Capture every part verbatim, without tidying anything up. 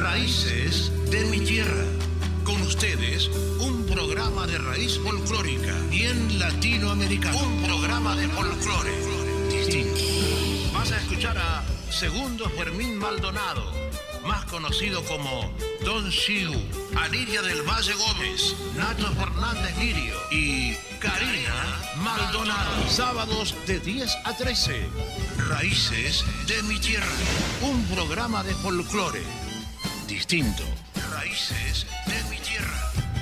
Raíces de mi tierra. Con ustedes, un programa de raíz folclórica, bien latinoamericano. Un programa de folclore distinto. Vas a escuchar a Segundo Fermín Maldonado, más conocido como Don Sigu, a Lidia del Valle Gómez, Nacho Fernández Lirio y Karina Maldonado. Sábados de diez a trece. Raíces de mi tierra. Un programa de folclore distinto. Raíces de mi tierra.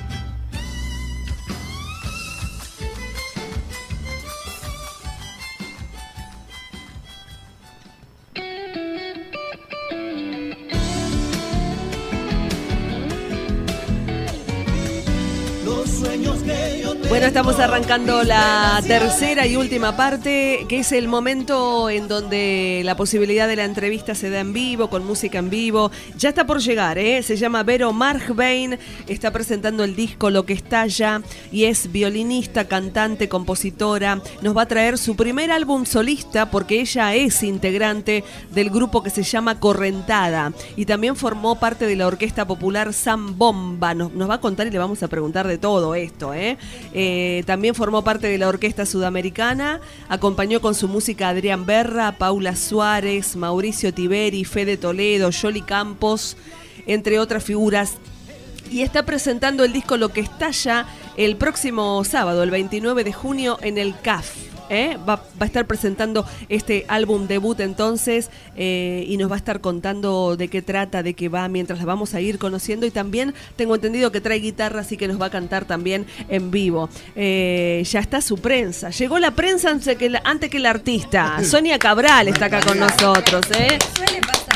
Bueno, estamos arrancando la tercera y última parte, que es el momento en donde la posibilidad de la entrevista se da en vivo, con música en vivo. Ya está por llegar, ¿eh? Se llama Vero Markbein, está presentando el disco Lo que estalla y es violinista, cantante, compositora. Nos va a traer su primer álbum solista porque ella es integrante del grupo que se llama Correntada y también formó parte de la Orquesta Popular Zambomba. Nos, nos va a contar y le vamos a preguntar de todo esto, ¿eh? Eh, también formó parte de la Orquesta Sudamericana, acompañó con su música a Adrián Berra, Paula Suárez, Mauricio Tiberi, Fede Toledo, Yoli Campos, entre otras figuras. Y está presentando el disco Lo que estalla el próximo sábado, el veintinueve de junio, en el C A F. ¿Eh? Va, va a estar presentando este álbum debut entonces eh, y nos va a estar contando de qué trata, de qué va, mientras la vamos a ir conociendo. Y también tengo entendido que trae guitarra, así que nos va a cantar también en vivo. Eh, ya está su prensa. Llegó la prensa antes que la, antes que la artista. Sonia Cabral está acá con nosotros. ¿eh? Suele pasar.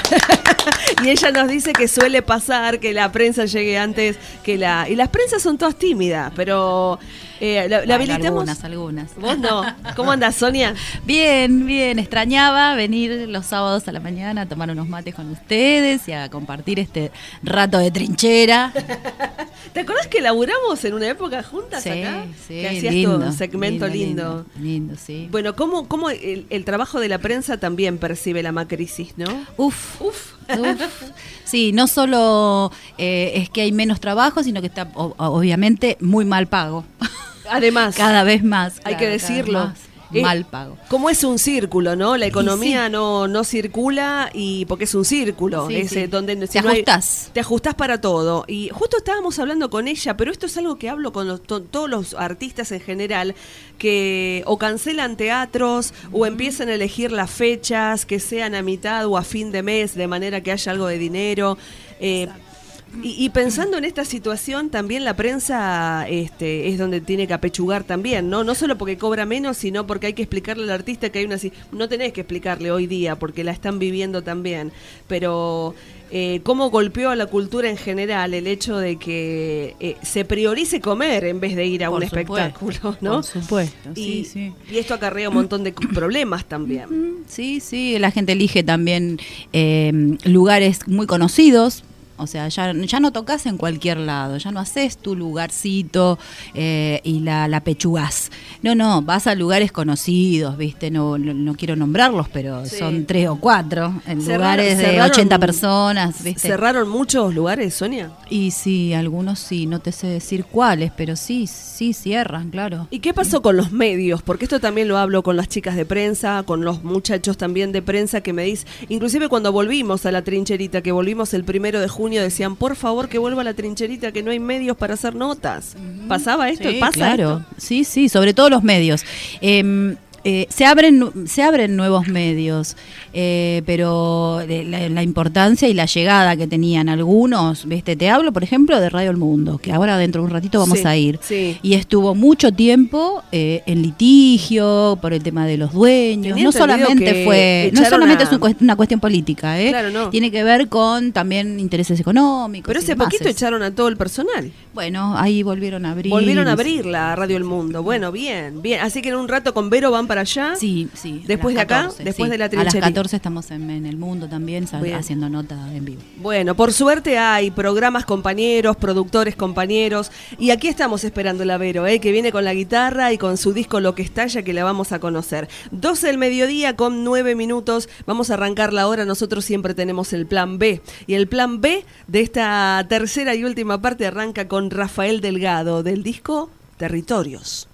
Y ella nos dice que suele pasar que la prensa llegue antes que la... Y las prensas son todas tímidas, pero... Eh, ¿la, la bueno, habilitamos? algunas, algunas. ¿Vos no? ¿Cómo andás, Sonia? Bien, bien. Extrañaba venir los sábados a la mañana a tomar unos mates con ustedes y a compartir este rato de trinchera. ¿Te acordás que laburamos en una época juntas sí, acá? Sí, que hacías lindo, tu segmento lindo. Lindo, lindo, sí. Bueno, ¿cómo, cómo el, el trabajo de la prensa también percibe la macrisis, no? Uf, uf. Uf. Sí, no solo eh, es que hay menos trabajo, sino que está o, obviamente muy mal pago. Además, cada vez más. Hay claro, que decirlo. Eh, mal pago. Como es un círculo, ¿no? La economía sí. no, no circula y porque es un círculo. Sí, es sí. donde si te no ajustás. Hay, te ajustás para todo. Y justo estábamos hablando con ella, pero esto es algo que hablo con los, to, todos los artistas en general, que o cancelan teatros uh-huh. o empiezan a elegir las fechas que sean a mitad o a fin de mes, de manera que haya algo de dinero. Eh, Y, y pensando en esta situación, también la prensa este, es donde tiene que apechugar también, ¿no? No solo porque cobra menos, sino porque hay que explicarle al artista que hay una... No tenés que explicarle hoy día, porque la están viviendo también. Pero eh, cómo golpeó a la cultura en general el hecho de que eh, se priorice comer en vez de ir a por un supuesto, espectáculo, ¿no? Por supuesto, y, sí, sí. Y esto acarrea un montón de problemas también. Sí, sí, la gente elige también eh, lugares muy conocidos. O sea, ya, ya no tocas en cualquier lado, ya no haces tu lugarcito eh, y la, la pechugás. No, no, vas a lugares conocidos, ¿viste? No, no, no quiero nombrarlos, pero sí. son tres o cuatro, en Cerrar, lugares de cerraron, ochenta personas, ¿viste? ¿Cerraron muchos lugares, Sonia? Y sí, algunos sí, no te sé decir cuáles, pero sí, sí cierran, claro. ¿Y qué pasó con los medios? Porque esto también lo hablo con las chicas de prensa, con los muchachos también de prensa que me dicen, inclusive cuando volvimos a la trincherita, que volvimos el primero de junio, decían, por favor que vuelva a la trincherita, que no hay medios para hacer notas. ¿Pasaba esto? Sí, ¿Pasa claro. esto? Sí, sí, sobre todo los medios. Eh, Eh, se abren se abren nuevos medios, eh, pero la, la importancia y la llegada que tenían algunos, ¿viste? Te hablo, por ejemplo, de Radio El Mundo, que ahora dentro de un ratito vamos sí, a ir. Sí. Y estuvo mucho tiempo eh, en litigio por el tema de los dueños. Tenía no solamente fue, no solamente a... es una cuestión política, ¿eh? Claro, no. Tiene que ver con también intereses económicos. Pero hace poquito echaron a todo el personal. Bueno, ahí volvieron a abrir. Volvieron a abrir la Radio El Mundo. Bueno, bien, bien. Así que en un rato con Vero van para para allá? Sí, sí. ¿Después de acá? catorce, Después sí. de la A trinchería. las catorce estamos en, en el mundo también, sal- Bien. haciendo nota en vivo. Bueno, por suerte hay programas compañeros, productores compañeros, y aquí estamos esperando la Vero, ¿eh? Que viene con la guitarra y con su disco Lo que estalla, que la vamos a conocer. doce del mediodía con nueve minutos, vamos a arrancar la hora, nosotros siempre tenemos el plan B, y el plan B de esta tercera y última parte arranca con Rafael Delgado, del disco Territorios.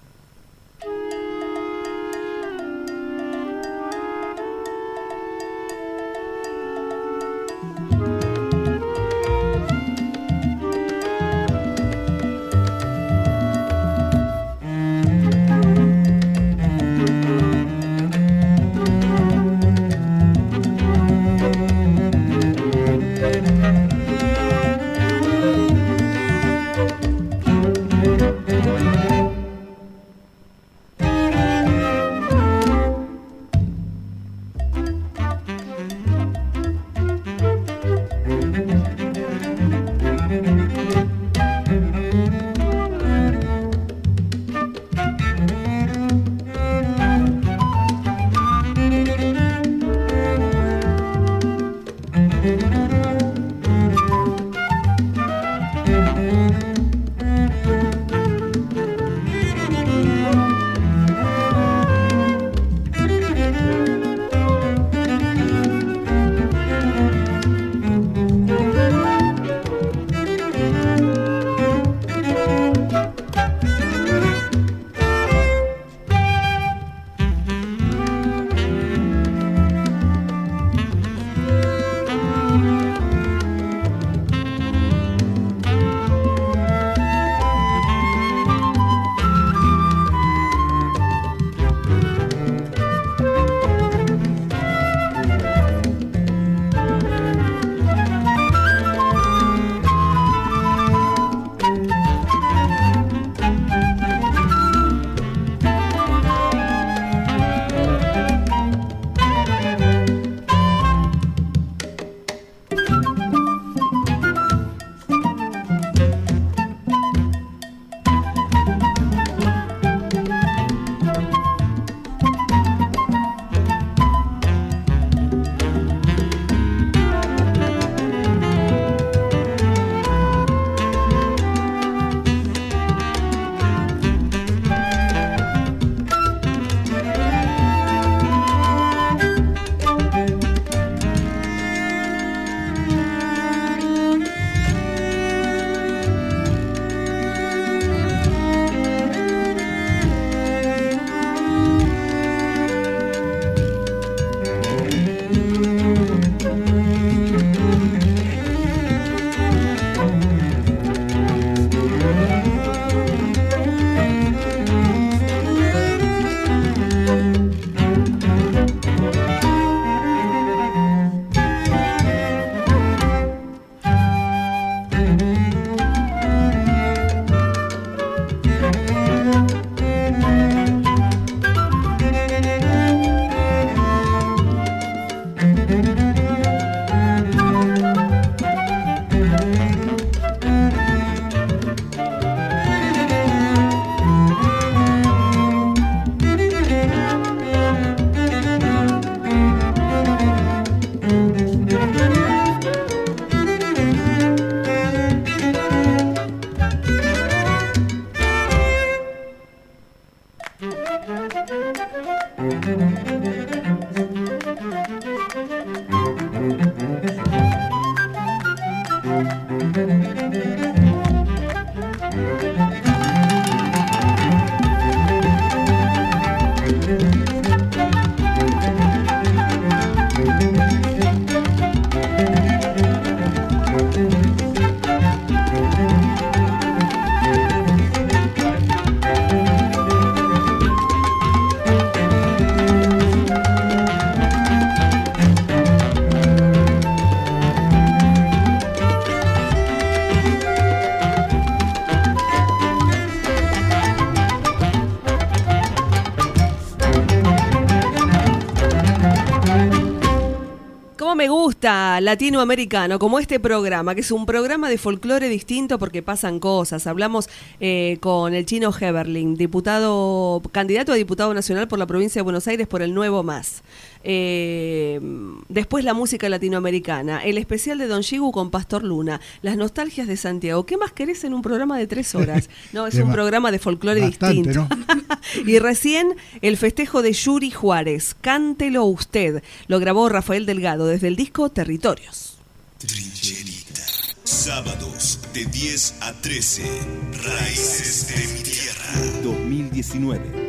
gusta latinoamericano, como este programa, que es un programa de folclore distinto porque pasan cosas. Hablamos eh, con el Chino Heberling, diputado, candidato a diputado nacional por la provincia de Buenos Aires por el Nuevo Más. Eh, después la música latinoamericana, el especial de Don Yigu con Pastor Luna, las nostalgias de Santiago. ¿Qué más querés en un programa de tres horas? No, es un programa de folclore distinto. ¿No? Y recién el festejo de Yuri Juárez, Cántelo Usted, lo grabó Rafael Delgado desde el disco Territorios. Trincherita, sábados de diez a trece, Raíces de mi Tierra dos mil diecinueve.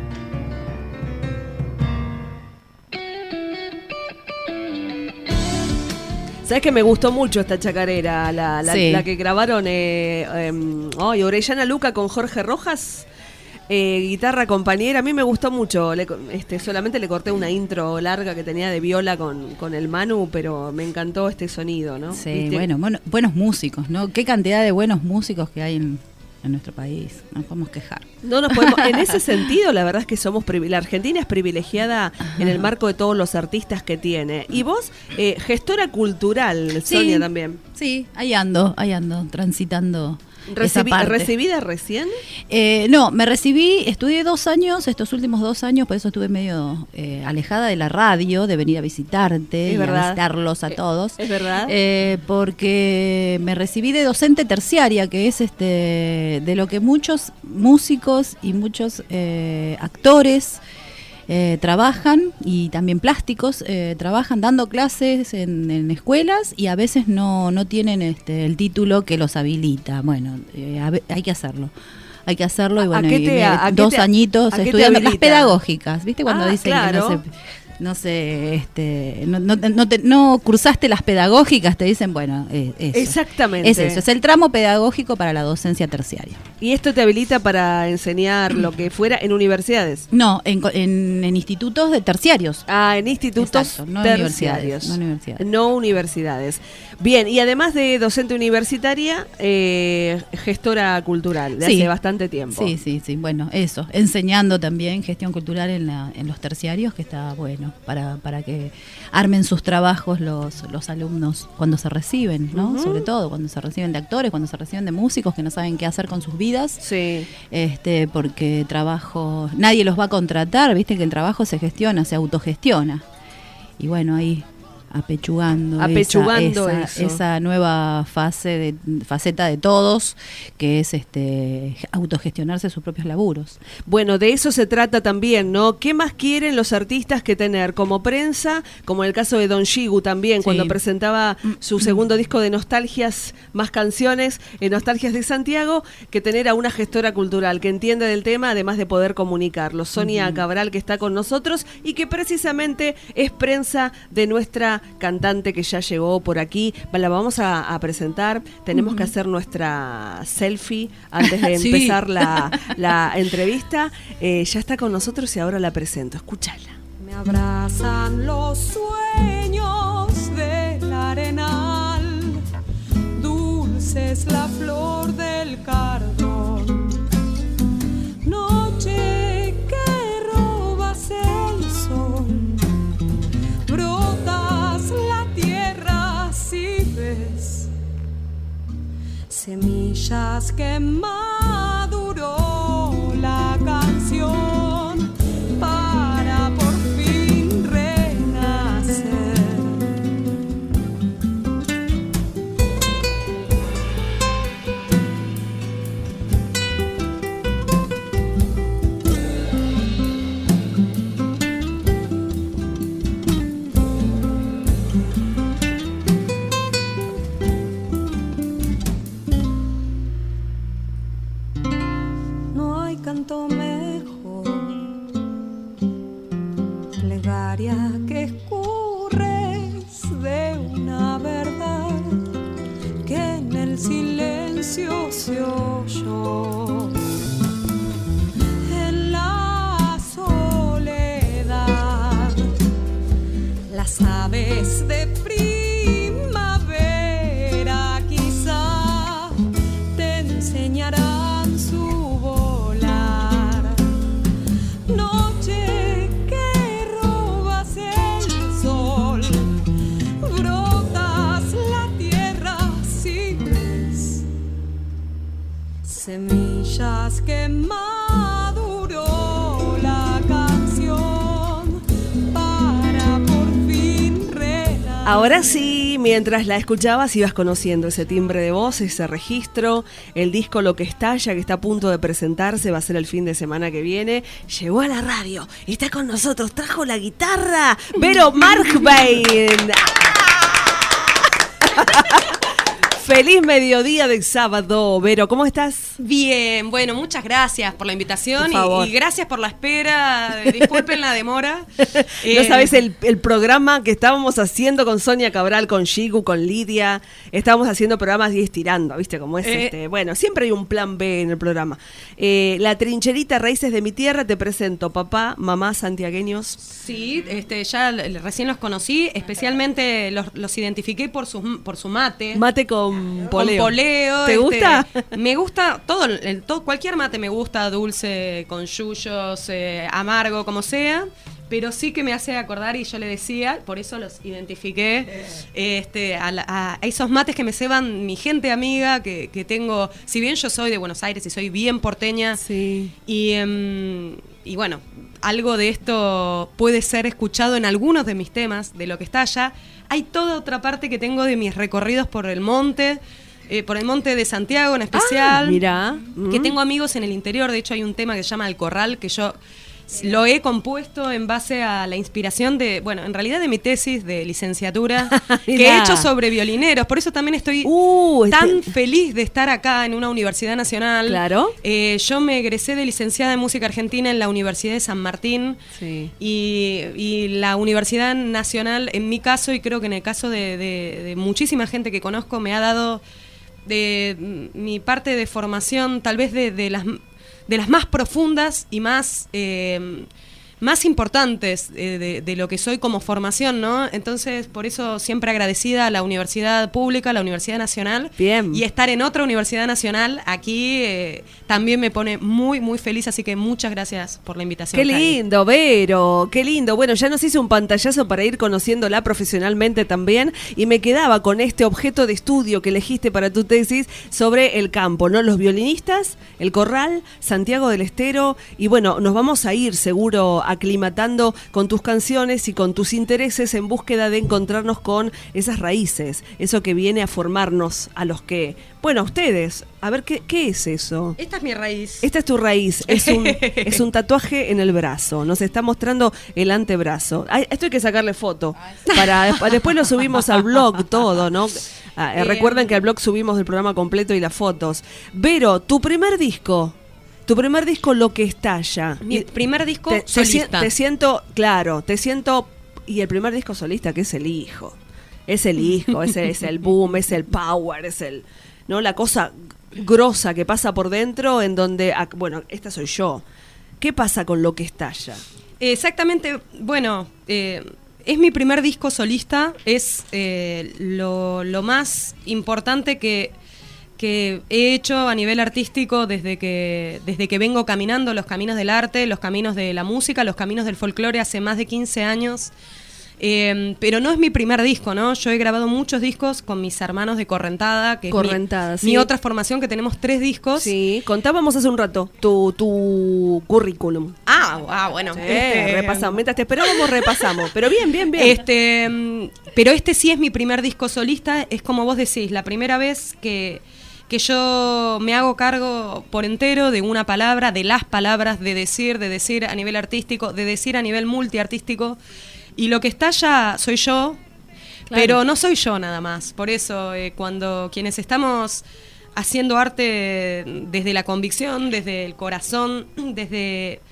¿Sabes que me gustó mucho esta chacarera? La, la, sí. la que grabaron eh, eh, oh, Orellana Luca con Jorge Rojas, eh, guitarra compañera. A mí me gustó mucho. Le, este, solamente le corté una intro larga que tenía de viola con, con el Manu, pero me encantó este sonido, ¿no? Sí, ¿viste? bueno, bueno, buenos músicos, ¿no? Qué cantidad de buenos músicos que hay en, en nuestro país. No nos podemos quejar. No nos podemos, en ese sentido, la verdad es que somos la Argentina es privilegiada en el marco de todos los artistas que tiene. Y vos, eh, gestora cultural, Sí, Sonia, también. Sí, ahí ando, ahí ando, transitando esa Recibi, parte. ¿Recibida recién? Eh, no, me recibí, estudié dos años, estos últimos dos años, por eso estuve medio eh, alejada de la radio, de venir a visitarte, Es y verdad. a visitarlos a Eh, todos. es verdad. Eh, porque me recibí de docente terciaria, que es este de lo que muchos músicos y muchos eh, actores eh, trabajan, y también plásticos, eh, trabajan dando clases en, en escuelas, y a veces no, no tienen este, el título que los habilita. Bueno, eh, a ve- hay que hacerlo. Hay que hacerlo y ¿A bueno, qué y te- me- a qué dos te- añitos a qué te estudiando las habilita? pedagógicas, ¿viste? Cuando Ah, dicen claro. que no se, no sé, este, no, no, no, te- no cursaste las pedagógicas, te dicen, bueno, eh, eso. Exactamente. Es eso, es el tramo pedagógico para la docencia terciaria. ¿Y esto te habilita para enseñar lo que fuera en universidades? No, en, co- en, en institutos de terciarios. Ah, en institutos Exacto, no terciarios. universidades, no universidades. No universidades. Bien, y además de docente universitaria, eh, gestora cultural, de Sí. hace bastante tiempo. Sí, sí, sí, bueno, eso, enseñando también gestión cultural en, la, en los terciarios, que está bueno, para, para que armen sus trabajos los, los alumnos cuando se reciben, ¿no? Ujú. Sobre todo cuando se reciben de actores, cuando se reciben de músicos que no saben qué hacer con sus vidas. Sí. Este, porque trabajo, nadie los va a contratar, viste que el trabajo se gestiona, se autogestiona. Y bueno, ahí apechugando, Apechugando esa, eso. esa, esa nueva fase de, faceta de todos, que es este autogestionarse sus propios laburos. Bueno, de eso se trata también, ¿no? ¿Qué más quieren los artistas que tener como prensa, como en el caso de Don Yigu también, Sí. cuando presentaba su segundo disco de Nostalgias, más canciones, eh, Nostalgias de Santiago, que tener a una gestora cultural que entiende del tema, además de poder comunicarlo? Sonia uh-huh. Cabral, que está con nosotros y que precisamente es prensa de nuestra cantante que ya llegó por aquí. La vamos a, a presentar. Tenemos uh-huh. que hacer nuestra selfie antes de Sí. empezar la, la entrevista. Eh, ya está con nosotros y ahora la presento. Escúchala. Me abrazan los sueños del arenal, dulce es la flor del cardón. Noche que robas el sol, brotas la tierra si ves semillas que maduró la canción para por fin renacer. No hay canto mejor, plegaria que escurres de una verdad que en el silencio se oyó. En la soledad, las aves de primavera quizá te enseñarán su volar. Noche que robas el sol, bro semillas que maduró la canción para por fin renacer. Ahora sí, mientras la escuchabas ibas conociendo ese timbre de voz, ese registro, el disco Lo que estalla, que está a punto de presentarse, va a ser el fin de semana que viene. Llegó a la radio, está con nosotros, trajo la guitarra, Vero Markbein. Feliz mediodía de sábado, Vero, ¿cómo estás? Bien, bueno, muchas gracias por la invitación Por y, y gracias por la espera. Disculpen la demora. No Eh, sabes el, el programa que estábamos haciendo con Sonia Cabral, con Shigu, con Lidia. Estábamos haciendo programas y estirando, ¿viste cómo es? Eh. este Bueno, siempre hay un plan B en el programa. Eh, la trincherita Raíces de mi Tierra, te presento papá, mamá, santiagueños. Sí, este, ya l- recién los conocí, especialmente los, los identifiqué por su, por su mate. Mate con poleo. Con poleo. ¿Te este, gusta? Me gusta todo, el, todo, cualquier mate me gusta, dulce, con yuyos, eh, amargo, como sea. Pero sí que me hace acordar, y yo le decía, por eso los identifiqué, este, a, la- a esos mates que me ceban mi gente amiga, que, que tengo, si bien yo soy de Buenos Aires y soy bien porteña, Sí. y, em, y bueno, algo de esto puede ser escuchado en algunos de mis temas, de Lo que está allá. Hay toda otra parte que tengo de mis recorridos por el monte, eh, por el monte de Santiago en especial. Ah, mirá. Que Mm. tengo amigos en el interior, de hecho hay un tema que se llama El Corral, que yo lo he compuesto en base a la inspiración de, bueno, en realidad de mi tesis de licenciatura, que he Mirá. hecho sobre violineros, por eso también estoy Uh, este- tan feliz de estar acá en una universidad nacional. Claro. Eh, yo me egresé de licenciada en música argentina en la Universidad de San Martín. Sí. Y, y la Universidad Nacional, en mi caso, y creo que en el caso de, de- de muchísima gente que conozco, me ha dado de mm, mi parte de formación, tal vez de, de las de las más profundas y más eh, más importantes eh, de, de lo que soy como formación, ¿no? Entonces, por eso siempre agradecida a la Universidad Pública, a la Universidad Nacional. Bien. Y estar en otra Universidad Nacional aquí eh, también me pone muy, muy feliz, así que muchas gracias por la invitación. Qué Cari. lindo, Vero, qué lindo. Bueno, ya nos hice un pantallazo para ir conociéndola profesionalmente también y me quedaba con este objeto de estudio que elegiste para tu tesis sobre el campo, ¿no? Los violinistas, el Corral, Santiago del Estero y bueno, nos vamos a ir seguro aclimatando con tus canciones y con tus intereses en búsqueda de encontrarnos con esas raíces, eso que viene a formarnos a los que, bueno, a ustedes. A ver, ¿qué, qué es eso? Esta es mi raíz. Esta es tu raíz, es un, es un tatuaje en el brazo, nos está mostrando el antebrazo. Ay, esto hay que sacarle foto, para después lo subimos al blog todo, ¿no? Ah, eh, Eh, recuerden que al blog subimos el programa completo y las fotos. Vero, tu primer disco, tu primer disco Lo que estalla. Mi Y primer disco te, te solista. sien- te siento, claro, te siento, y el primer disco solista que es el hijo, es el hijo, es el, es el boom, es el power, es el, ¿no? La cosa grosa que pasa por dentro en donde, ah, bueno, esta soy yo. ¿Qué pasa con Lo que estalla? Exactamente, bueno, eh, es mi primer disco solista, es eh, lo, lo más importante que, que he hecho a nivel artístico desde que, desde que vengo caminando los caminos del arte, los caminos de la música, los caminos del folclore hace más de quince años. Eh, pero no es mi primer disco, ¿no? Yo he grabado muchos discos con mis hermanos de Correntada, que Correntada, es sí. mi, mi otra formación, que tenemos tres discos. Sí, contábamos hace un rato tu, tu currículum. Ah, ah, bueno. Sí, este, repasamos. Mientras te esperábamos, repasamos. Pero bien, bien, bien. Este, mm, pero este sí es mi primer disco solista, es como vos decís, la primera vez que, que yo me hago cargo por entero de una palabra, de las palabras, de decir, de decir a nivel artístico, de decir a nivel multiartístico. Y Lo que estalla soy yo, Claro. pero no soy yo nada más. Por eso, eh, cuando quienes estamos haciendo arte desde la convicción, desde el corazón, desde,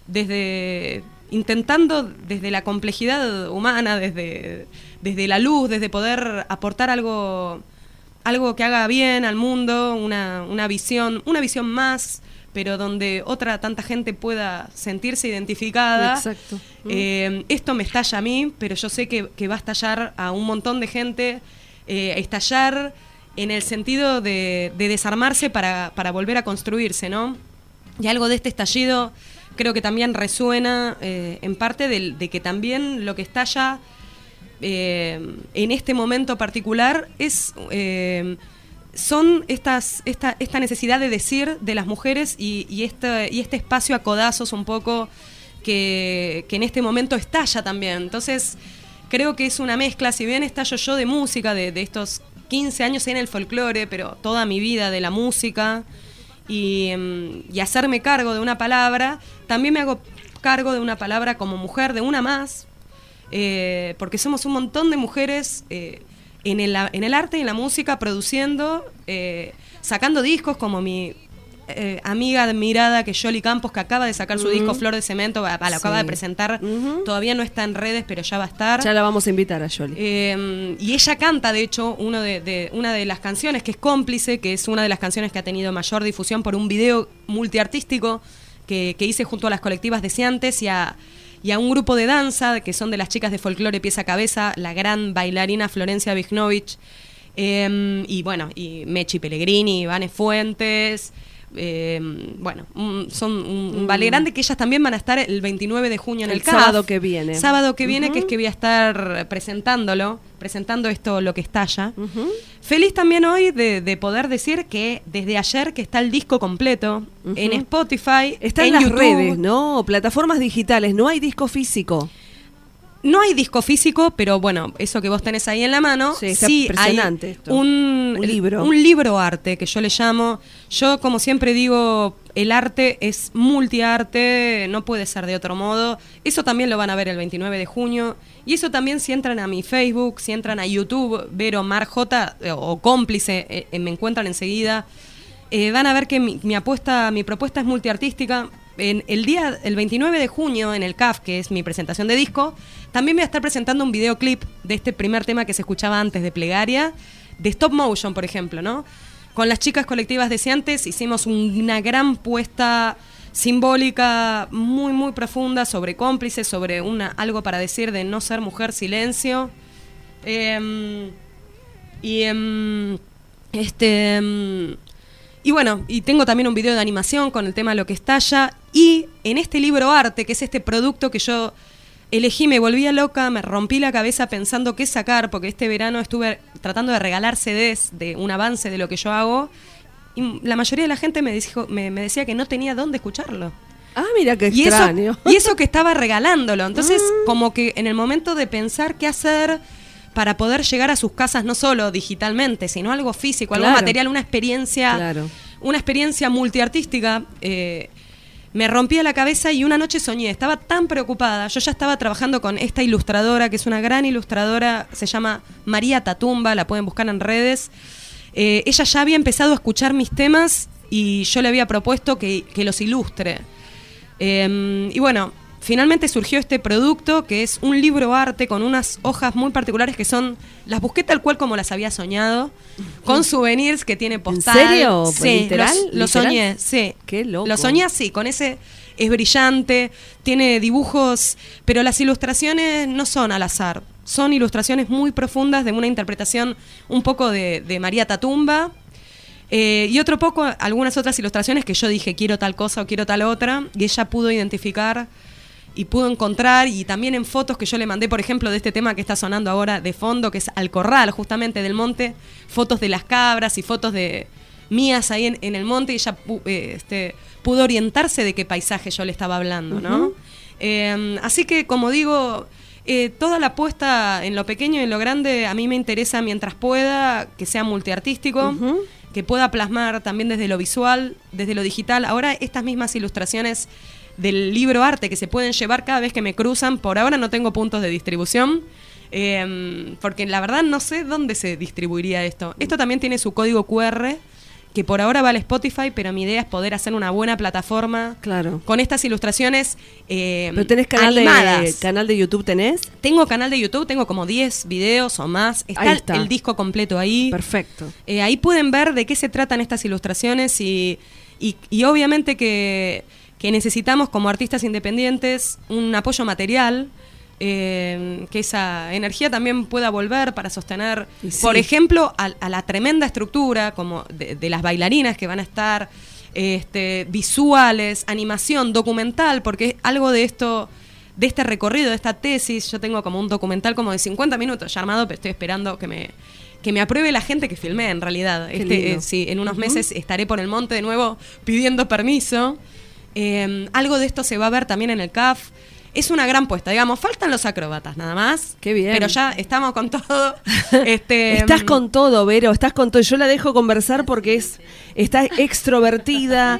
desde intentando desde la complejidad humana, desde, desde la luz, desde poder aportar algo, algo que haga bien al mundo, una, una visión, una visión más, pero donde otra tanta gente pueda sentirse identificada. Exacto. Eh, esto me estalla a mí, pero yo sé que, que va a estallar a un montón de gente, eh, estallar en el sentido de, de desarmarse para, para volver a construirse, ¿no? Y algo de este estallido creo que también resuena eh, en parte del, de que también lo que estalla eh, en este momento particular es... Eh, son estas esta, esta necesidad de decir de las mujeres y, y, este, y este espacio a codazos un poco que, que en este momento estalla también. Entonces, creo que es una mezcla, si bien estallo yo de música, de, de estos quince años en el folclore, pero toda mi vida de la música, y, y hacerme cargo de una palabra, también me hago cargo de una palabra como mujer, de una más, eh, porque somos un montón de mujeres eh, en, el, en el arte y en la música, produciendo, eh, sacando discos, como mi eh, amiga admirada, que es Yoli Campos, que acaba de sacar su uh-huh. disco Flor de Cemento, a, a, lo sí. acaba de presentar, uh-huh. todavía no está en redes, pero ya va a estar. Ya la vamos a invitar a Yoli. Eh, y ella canta, de hecho, uno de, de, una de las canciones, que es Cómplice, que es una de las canciones que ha tenido mayor difusión por un video multiartístico que, que hice junto a las colectivas Deseantes y a, y a un grupo de danza, que son de las chicas de folclore Pies a Cabeza, la gran bailarina Florencia Vignovich, eh, y bueno, y Mechi Pellegrini, Vane Fuentes... Eh, bueno, un, son un, un ballet grande, que ellas también van a estar el veintinueve de junio en el, el C A F. Sábado que viene. Sábado que viene, uh-huh. que es que voy a estar presentándolo, presentando esto, lo que estalla. Uh-huh. Feliz también hoy de, de poder decir que desde ayer que está el disco completo uh-huh. en Spotify, está en, en las YouTube, redes, ¿no? Plataformas digitales, no hay disco físico. No hay disco físico, pero bueno, eso que vos tenés ahí en la mano, sí, está sí impresionante hay esto. Un, un libro. Un libro arte, que yo le llamo. Yo, como siempre digo, el arte es multiarte, no puede ser de otro modo. Eso también lo van a ver el veintinueve de junio. Y eso también, si entran a mi Facebook, si entran a YouTube, Vero Mar J eh, o Cómplice, eh, me encuentran enseguida. Eh, van a ver que mi, mi apuesta, mi propuesta es multiartística. En el día, el veintinueve de junio, en el C A F, que es mi presentación de disco, también voy a estar presentando un videoclip de este primer tema que se escuchaba antes de Plegaria, de stop motion, por ejemplo, ¿no? Con las chicas colectivas Deseantes hicimos una gran puesta simbólica muy, muy profunda sobre Cómplices, sobre una, algo para decir de no ser mujer, silencio. Eh, y eh, este... Eh, Y bueno, y tengo también un video de animación con el tema Lo que estalla. Y en este libro arte, que es este producto que yo elegí, me volvía loca, me rompí la cabeza pensando qué sacar, porque este verano estuve tratando de regalar C Ds de un avance de lo que yo hago. Y la mayoría de la gente me, dijo, me, me decía que no tenía dónde escucharlo. Ah, mira qué y extraño. Eso, y eso que estaba regalándolo. Entonces, mm. como que en el momento de pensar qué hacer para poder llegar a sus casas, no solo digitalmente, sino algo físico, algo claro. material, una experiencia, claro. una experiencia multiartística, eh, me rompía la cabeza y una noche soñé, estaba tan preocupada, yo ya estaba trabajando con esta ilustradora, que es una gran ilustradora, se llama María Tatumba, la pueden buscar en redes. Eh, ella ya había empezado a escuchar mis temas y yo le había propuesto que, que los ilustre. Eh, y bueno, finalmente surgió este producto, que es un libro arte con unas hojas muy particulares que son, las busqué tal cual como las había soñado, con souvenirs que tiene postal. ¿En serio? Sí, ¿Literal? Lo, lo soñé, sí. Qué loco. Lo soñé así, con ese, es brillante, tiene dibujos, pero las ilustraciones no son al azar, son ilustraciones muy profundas de una interpretación un poco de, de María Tatumba. Eh, y otro poco, algunas otras ilustraciones que yo dije quiero tal cosa o quiero tal otra, y ella pudo identificar y pudo encontrar, y también en fotos que yo le mandé, por ejemplo, de este tema que está sonando ahora de fondo, que es Al Corral, justamente del monte, fotos de las cabras y fotos de mías ahí en, en el monte, y ella eh, este, pudo orientarse de qué paisaje yo le estaba hablando, ¿no? Uh-huh. Eh, así que, como digo, eh, toda la apuesta en lo pequeño y en lo grande a mí me interesa mientras pueda, que sea multiartístico, uh-huh. que pueda plasmar también desde lo visual, desde lo digital. Ahora estas mismas ilustraciones del libro arte que se pueden llevar cada vez que me cruzan, por ahora no tengo puntos de distribución, eh, porque la verdad no sé dónde se distribuiría esto. Esto también tiene su código cu erre, que por ahora vale Spotify, pero mi idea es poder hacer una buena plataforma claro. con estas ilustraciones eh, ¿Pero tenés canal animadas. De, canal de YouTube tenés? Tengo canal de YouTube, tengo como diez videos o más. Está, ahí está. El, el disco completo ahí. Perfecto. Eh, ahí pueden ver de qué se tratan estas ilustraciones y, y, y obviamente que... que necesitamos como artistas independientes un apoyo material, eh, que esa energía también pueda volver para sostener, sí. por ejemplo, a, a la tremenda estructura como de, de las bailarinas que van a estar, este, visuales, animación, documental, porque algo de esto, de este recorrido, de esta tesis, yo tengo como un documental como de cincuenta minutos ya armado, pero estoy esperando que me... que me apruebe la gente que filmé, en realidad. Qué Este, lindo. eh, sí, en unos Ujú. meses estaré por el monte de nuevo pidiendo permiso. Eh, algo de esto se va a ver también en el C A F. Es una gran puesta, digamos, faltan los acróbatas nada más. Qué bien. Pero ya estamos con todo. este, Estás con todo, Vero, estás con todo. Yo la dejo conversar porque es está extrovertida,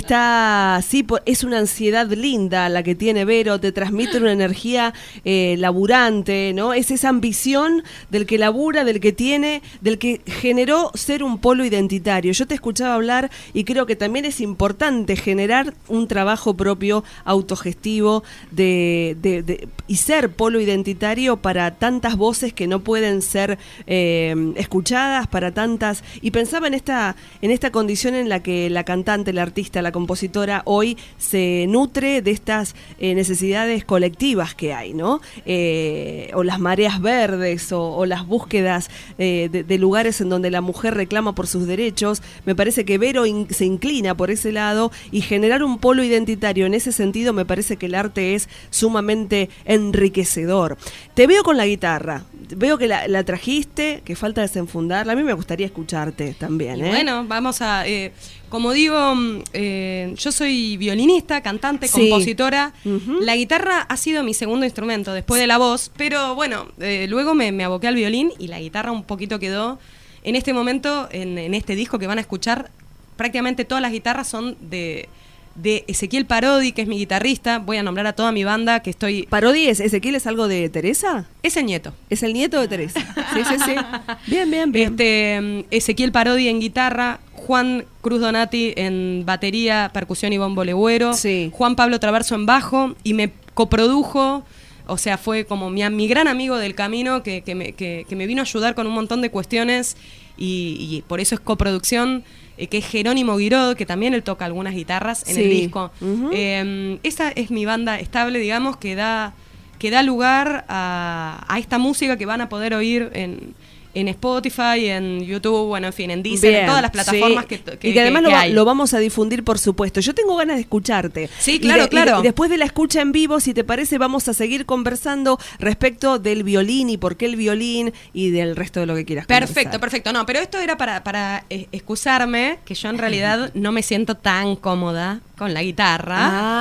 está sí, po- es una ansiedad linda la que tiene Vero, te transmite una energía eh, laburante, ¿no? Es esa ambición del que labura, del que tiene, del que generó ser un polo identitario. Yo te escuchaba hablar y creo que también es importante generar un trabajo propio, autogestivo, de, de- de- y ser polo identitario para tantas voces que no pueden ser eh, escuchadas, para tantas. Y pensaba en esta, en esta condición en la que la cantante, la artista, la compositora hoy se nutre de estas eh, necesidades colectivas que hay, ¿no? Eh, o las mareas verdes, o, o las búsquedas eh, de, de lugares en donde la mujer reclama por sus derechos. Me parece que Vero in- se inclina por ese lado, y generar un polo identitario en ese sentido me parece que el arte es sumamente enriquecedor. Te veo con la guitarra, veo que la, la trajiste, que falta desenfundarla. A mí me gustaría escucharte también, Y ¿eh? bueno, vamos a... eh, como digo, mm, eh, yo soy violinista, cantante, Sí. compositora. Ujú. La guitarra ha sido mi segundo instrumento después de la voz, pero bueno, eh, luego me, me aboqué al violín y la guitarra un poquito quedó. En este momento, en, en este disco que van a escuchar, prácticamente todas las guitarras son de, de Ezequiel Parodi, que es mi guitarrista. Voy a nombrar a toda mi banda, que estoy... Parodi, ¿es Ezequiel es algo de Teresa? Es el nieto. Es el nieto de Teresa. Sí, sí, sí. Bien, bien, bien. Este, mm, Ezequiel Parodi en guitarra, Juan Cruz Donati en batería, percusión y bombo legüero, Sí. Juan Pablo Traverso en bajo, y me coprodujo, o sea, fue como mi, mi gran amigo del camino que, que, me, que, que me vino a ayudar con un montón de cuestiones, y, y por eso es coproducción, eh, que es Jerónimo Guirod, que también él toca algunas guitarras en Sí. el disco. Ujú. Eh, esa es mi banda estable, digamos, que da, que da lugar a, a esta música que van a poder oír en, en Spotify, en YouTube, bueno, en fin, en Deezer, Bien, en todas las plataformas sí. que, que y que además que- lo, que va- hay. lo vamos a difundir, por supuesto. Yo tengo ganas de escucharte. Sí, Y claro, de- y de- claro. Y después de la escucha en vivo, si te parece, vamos a seguir conversando respecto del violín y por qué el violín y del resto de lo que quieras Perfecto, conversar. perfecto. No, pero esto era para, para eh, excusarme, que yo en realidad no me siento tan cómoda con la guitarra.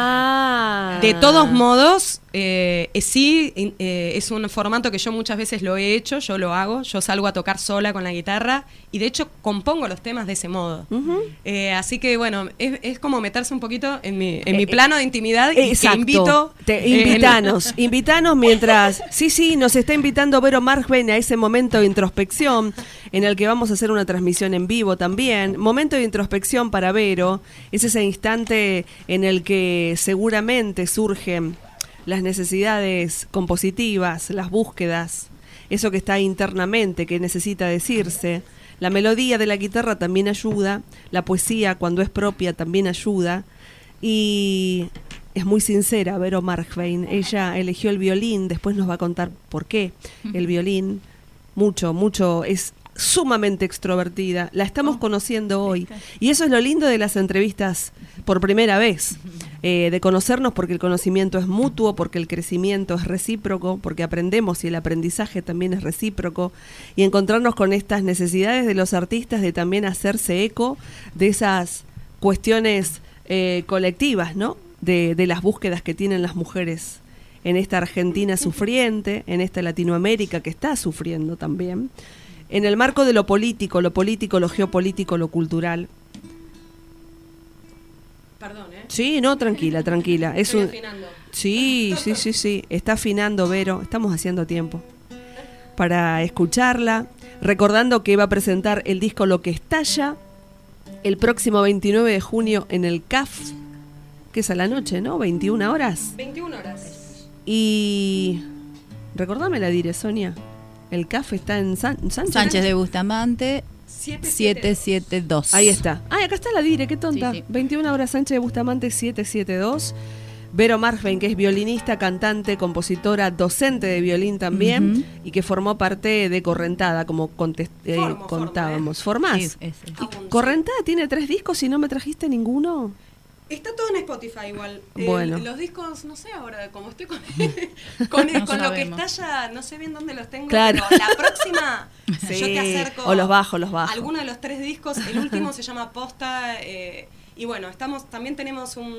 Ah. De todos modos, eh, eh, sí, in- eh, es un formato que yo muchas veces lo he hecho, yo lo hago, yo salgo a tocar sola con la guitarra, y de hecho compongo los temas de ese modo. Ujú. Eh, así que bueno, es, es como meterse un poquito en mi, en Eh, mi eh, plano de intimidad, y Exacto. que invito... Te, eh, en- invitanos, invitanos mientras... Sí, sí, nos está invitando Vero Marjben a ese momento de introspección en el que vamos a hacer una transmisión en vivo también. Momento de introspección para Vero. Es ese instante en el que seguramente surgen las necesidades compositivas, las búsquedas, eso que está internamente, que necesita decirse. La melodía de la guitarra también ayuda, la poesía cuando es propia también ayuda, y es muy sincera Vero Marjben. Ella eligió el violín, después nos va a contar por qué el violín, mucho, mucho, es sumamente extrovertida, la estamos conociendo hoy, y eso es lo lindo de las entrevistas por primera vez, eh, de conocernos, porque el conocimiento es mutuo, porque el crecimiento es recíproco, porque aprendemos y el aprendizaje también es recíproco, y encontrarnos con estas necesidades de los artistas de también hacerse eco de esas cuestiones eh, colectivas, ¿no? De, de las búsquedas que tienen las mujeres en esta Argentina sufriente, en esta Latinoamérica que está sufriendo también, en el marco de lo político, lo político, lo geopolítico, lo cultural. Perdón, ¿eh? Sí, no, tranquila, tranquila. Es Estoy un... afinando. Sí, sí, sí, sí. Está afinando Vero. Estamos haciendo tiempo para escucharla. Recordando que va a presentar el disco Lo que estalla el próximo veintinueve de junio en el C A F, que es a la noche, ¿no? veintiuna horas. veintiuna horas. Y... recordame la dire, Sonia. El C A F está en San... Sánchez. Sánchez de Bustamante, siete siete siete dos. Ahí está. Ay, acá está la dire, qué tonta. Sí, sí. veintiuna horas, Sánchez de Bustamante siete siete dos. Vero Marjben, que es violinista, cantante, compositora, docente de violín también, Ujú. y que formó parte de Correntada, como contest- eh, Formo, formo, contábamos. ¿Formás? Sí, ese. ¿Y Correntada tiene tres discos y no me trajiste ninguno? Está todo en Spotify igual. Bueno. Eh, los discos, no sé ahora, como estoy con, con, No con lo que sabemos. está ya, no sé bien dónde los tengo, Claro. pero la próxima Sí, yo te acerco. o los bajo, los bajo. Alguno de los tres discos, el último se llama Posta, eh, y bueno, estamos también tenemos un,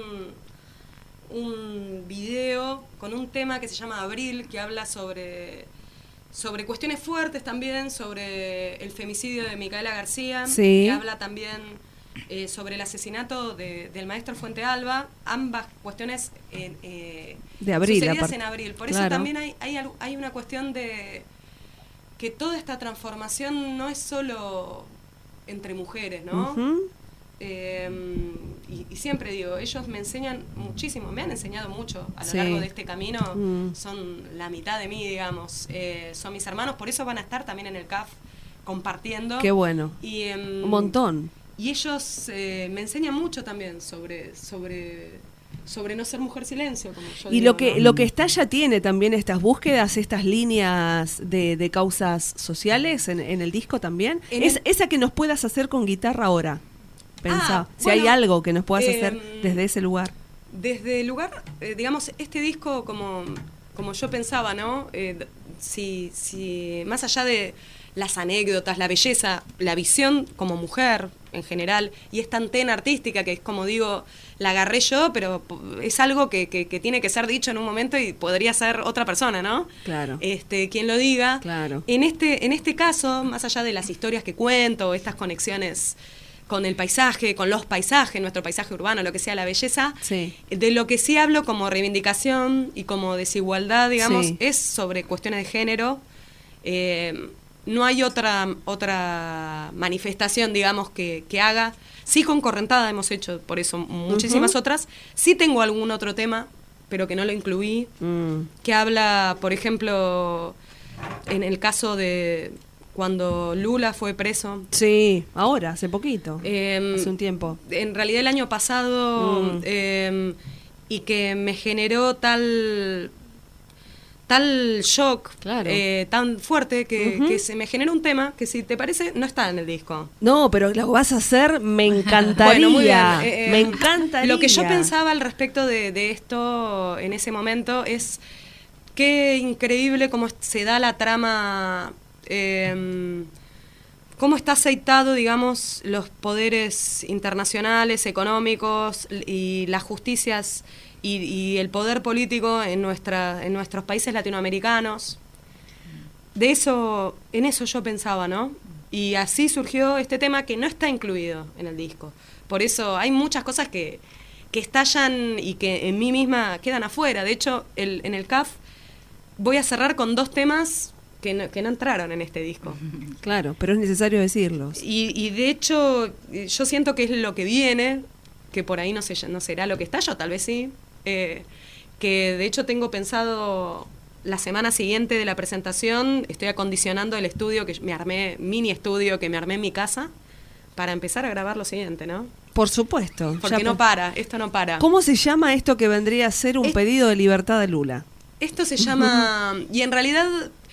un video con un tema que se llama Abril, que habla sobre... sobre cuestiones fuertes también, sobre el femicidio de Micaela García, Sí. que habla también eh, sobre el asesinato de- del maestro Fuente Alba, ambas cuestiones en, eh, De abril, sucedidas aparte. en abril. Por eso Claro. también hay, hay, algo- hay una cuestión de que toda esta transformación no es solo entre mujeres, ¿no? Ujú. Eh, y, y siempre digo, ellos me enseñan muchísimo, me han enseñado mucho a lo Sí. largo de este camino, Mm. son la mitad de mí, digamos, eh, son mis hermanos, por eso van a estar también en el C A F compartiendo. Qué bueno. Y, em, Un montón. Y ellos eh, me enseñan mucho también sobre, sobre, sobre no ser mujer silencio, como yo Y digo, lo que, ¿no? lo que está ya tiene también estas búsquedas, estas líneas de, de causas sociales en, en el disco también. En Es, el- esa que nos puedas hacer con guitarra ahora. Pensá, Ah, si bueno, hay algo que nos puedas em, hacer desde ese lugar. Desde el lugar, eh, digamos, este disco, como, como yo pensaba, ¿no? Eh, d- si, si más allá de las anécdotas, la belleza, la visión como mujer en general, y esta antena artística que es, como digo, la agarré yo, pero po- es algo que, que, que tiene que ser dicho en un momento y podría ser otra persona, ¿no? Claro. Este, quien lo diga. Claro. En este, en este caso, más allá de las historias que cuento, estas conexiones con el paisaje, con los paisajes, nuestro paisaje urbano, lo que sea la belleza, Sí. de lo que sí hablo como reivindicación y como desigualdad, digamos, Sí. es sobre cuestiones de género. Eh, no hay otra, otra manifestación, digamos, que, que haga. Sí, con Correntada hemos hecho, por eso, muchísimas Ujú. otras. Sí tengo algún otro tema, pero que no lo incluí, Mm. que habla, por ejemplo, en el caso de cuando Lula fue preso. Sí, ahora, hace poquito. Em, hace un tiempo. En realidad el año pasado, Mm. em, y que me generó tal tal shock, Claro. eh, tan fuerte, que, Ujú. que se me generó un tema que, si te parece, no está en el disco. No, pero lo vas a hacer, me encantaría. Bueno, muy bien. eh, eh, me encantaría. Lo que yo pensaba al respecto de, de esto en ese momento es qué increíble cómo se da la trama, eh, cómo está aceitado, digamos, los poderes internacionales, económicos y las justicias y, y el poder político en, nuestra, en nuestros países latinoamericanos. De eso, en eso yo pensaba, ¿no? Y así surgió este tema que no está incluido en el disco. Por eso hay muchas cosas que, que estallan y que en mí misma quedan afuera. De hecho, el, en el C A F voy a cerrar con dos temas que no, que no entraron en este disco. Claro, pero es necesario decirlos. Y, y de hecho, yo siento que es lo que viene, que por ahí no, sé, no será lo que estalla, o tal vez sí. Eh, que de hecho tengo pensado la semana siguiente de la presentación, estoy acondicionando el estudio que me armé, mini estudio que me armé en mi casa, para empezar a grabar lo siguiente, ¿no? Por supuesto. Porque ya no po- para, esto no para. ¿Cómo se llama esto que vendría a ser un Es- pedido de libertad de Lula? Esto se llama, y en realidad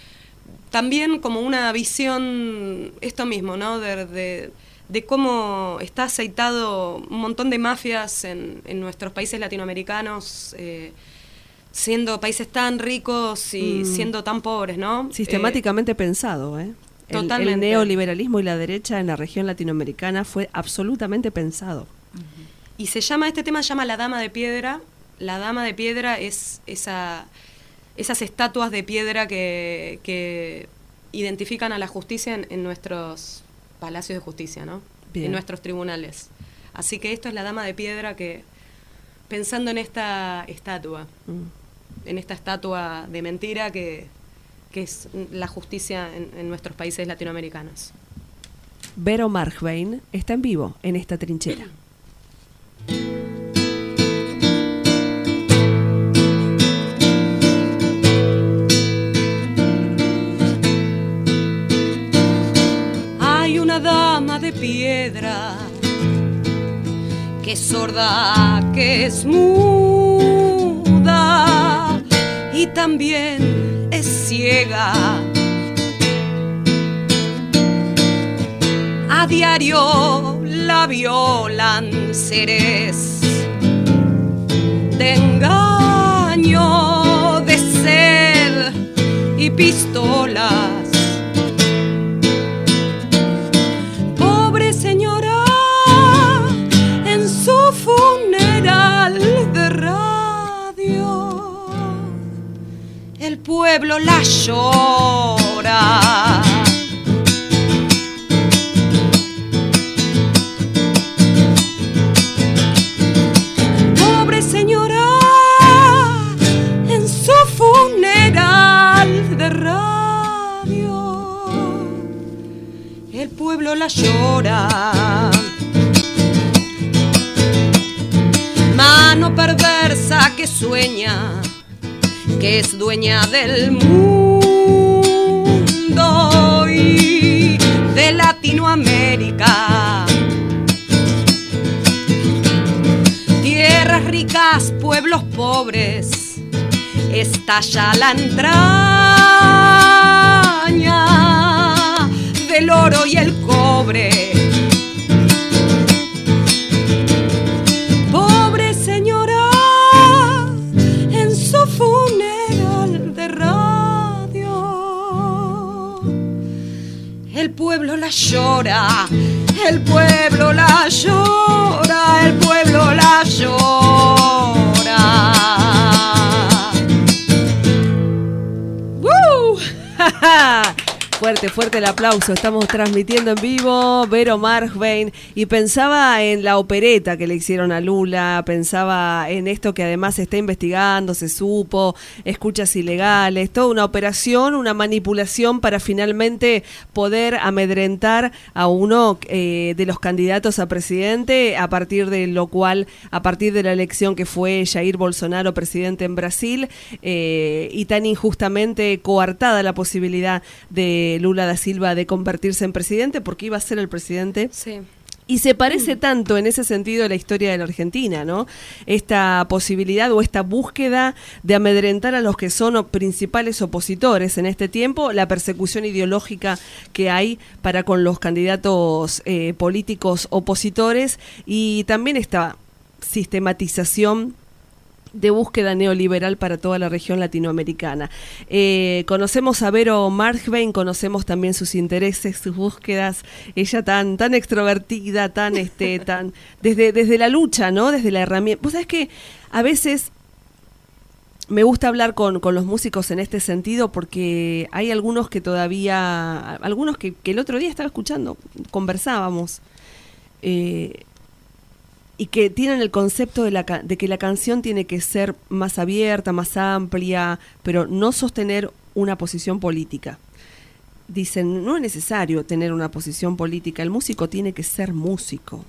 también como una visión, esto mismo, ¿no? De, de, de cómo está aceitado un montón de mafias en, en nuestros países latinoamericanos, eh, siendo países tan ricos y Mm. siendo tan pobres, ¿no? Sistemáticamente pensado, ¿eh? El- El, totalmente. neoliberalismo y la derecha en la región latinoamericana fue absolutamente pensado. Eh, y se llama, este tema se llama La Dama de Piedra. La Dama de Piedra es esa, esas estatuas de piedra que, que identifican a la justicia en, en nuestros palacios de justicia, ¿no? Bien. En nuestros tribunales. Así que esto es la Dama de Piedra que, pensando en esta estatua, Mm. en esta estatua de mentira que, que es la justicia en, en nuestros países latinoamericanos. Vero Margvein está en vivo en esta trinchera. Hay una dama de piedra que es sorda, que es muda y también es ciega. A diario la violan seres de engaño, de sed y pistolas. Pobre señora, en su funeral de radio, el pueblo la llora. Pobre señora, en su funeral de radio, el pueblo la llora. Mano perversa que sueña, que es dueña del mundo y de Latinoamérica. Tierras ricas, pueblos pobres, estalla la entraña del oro y el cobre. Pobre señora, en su funeral de radio, el pueblo la llora, el pueblo la llora, el pueblo la llora. ¡Woo! Fuerte, fuerte el aplauso. Estamos transmitiendo en vivo Vero Marjvein y pensaba en la opereta que le hicieron a Lula, pensaba en esto que además se está investigando, se supo, escuchas ilegales, toda una operación, una manipulación para finalmente poder amedrentar a uno eh, de los candidatos a presidente, a partir de lo cual, a partir de la elección que fue Jair Bolsonaro presidente en Brasil, eh, y tan injustamente coartada la posibilidad de Lula da Silva de convertirse en presidente, porque iba a ser el presidente. Sí. Y se parece tanto en ese sentido a la historia de la Argentina, ¿no? Esta posibilidad o esta búsqueda de amedrentar a los que son principales opositores en este tiempo, la persecución ideológica que hay para con los candidatos eh, políticos opositores, y también esta sistematización de búsqueda neoliberal para toda la región latinoamericana. Eh, conocemos a Vero Marjvein, conocemos también sus intereses, sus búsquedas, ella tan tan extrovertida, tan este tan desde desde la lucha, ¿no? Desde la herramienta. Vos sabés que a veces me gusta hablar con, con los músicos en este sentido, porque hay algunos que todavía, algunos que, que el otro día estaba escuchando, conversábamos, eh, y que tienen el concepto de, la, de que la canción tiene que ser más abierta, más amplia, pero no sostener una posición política. Dicen, no es necesario tener una posición política, el músico tiene que ser músico.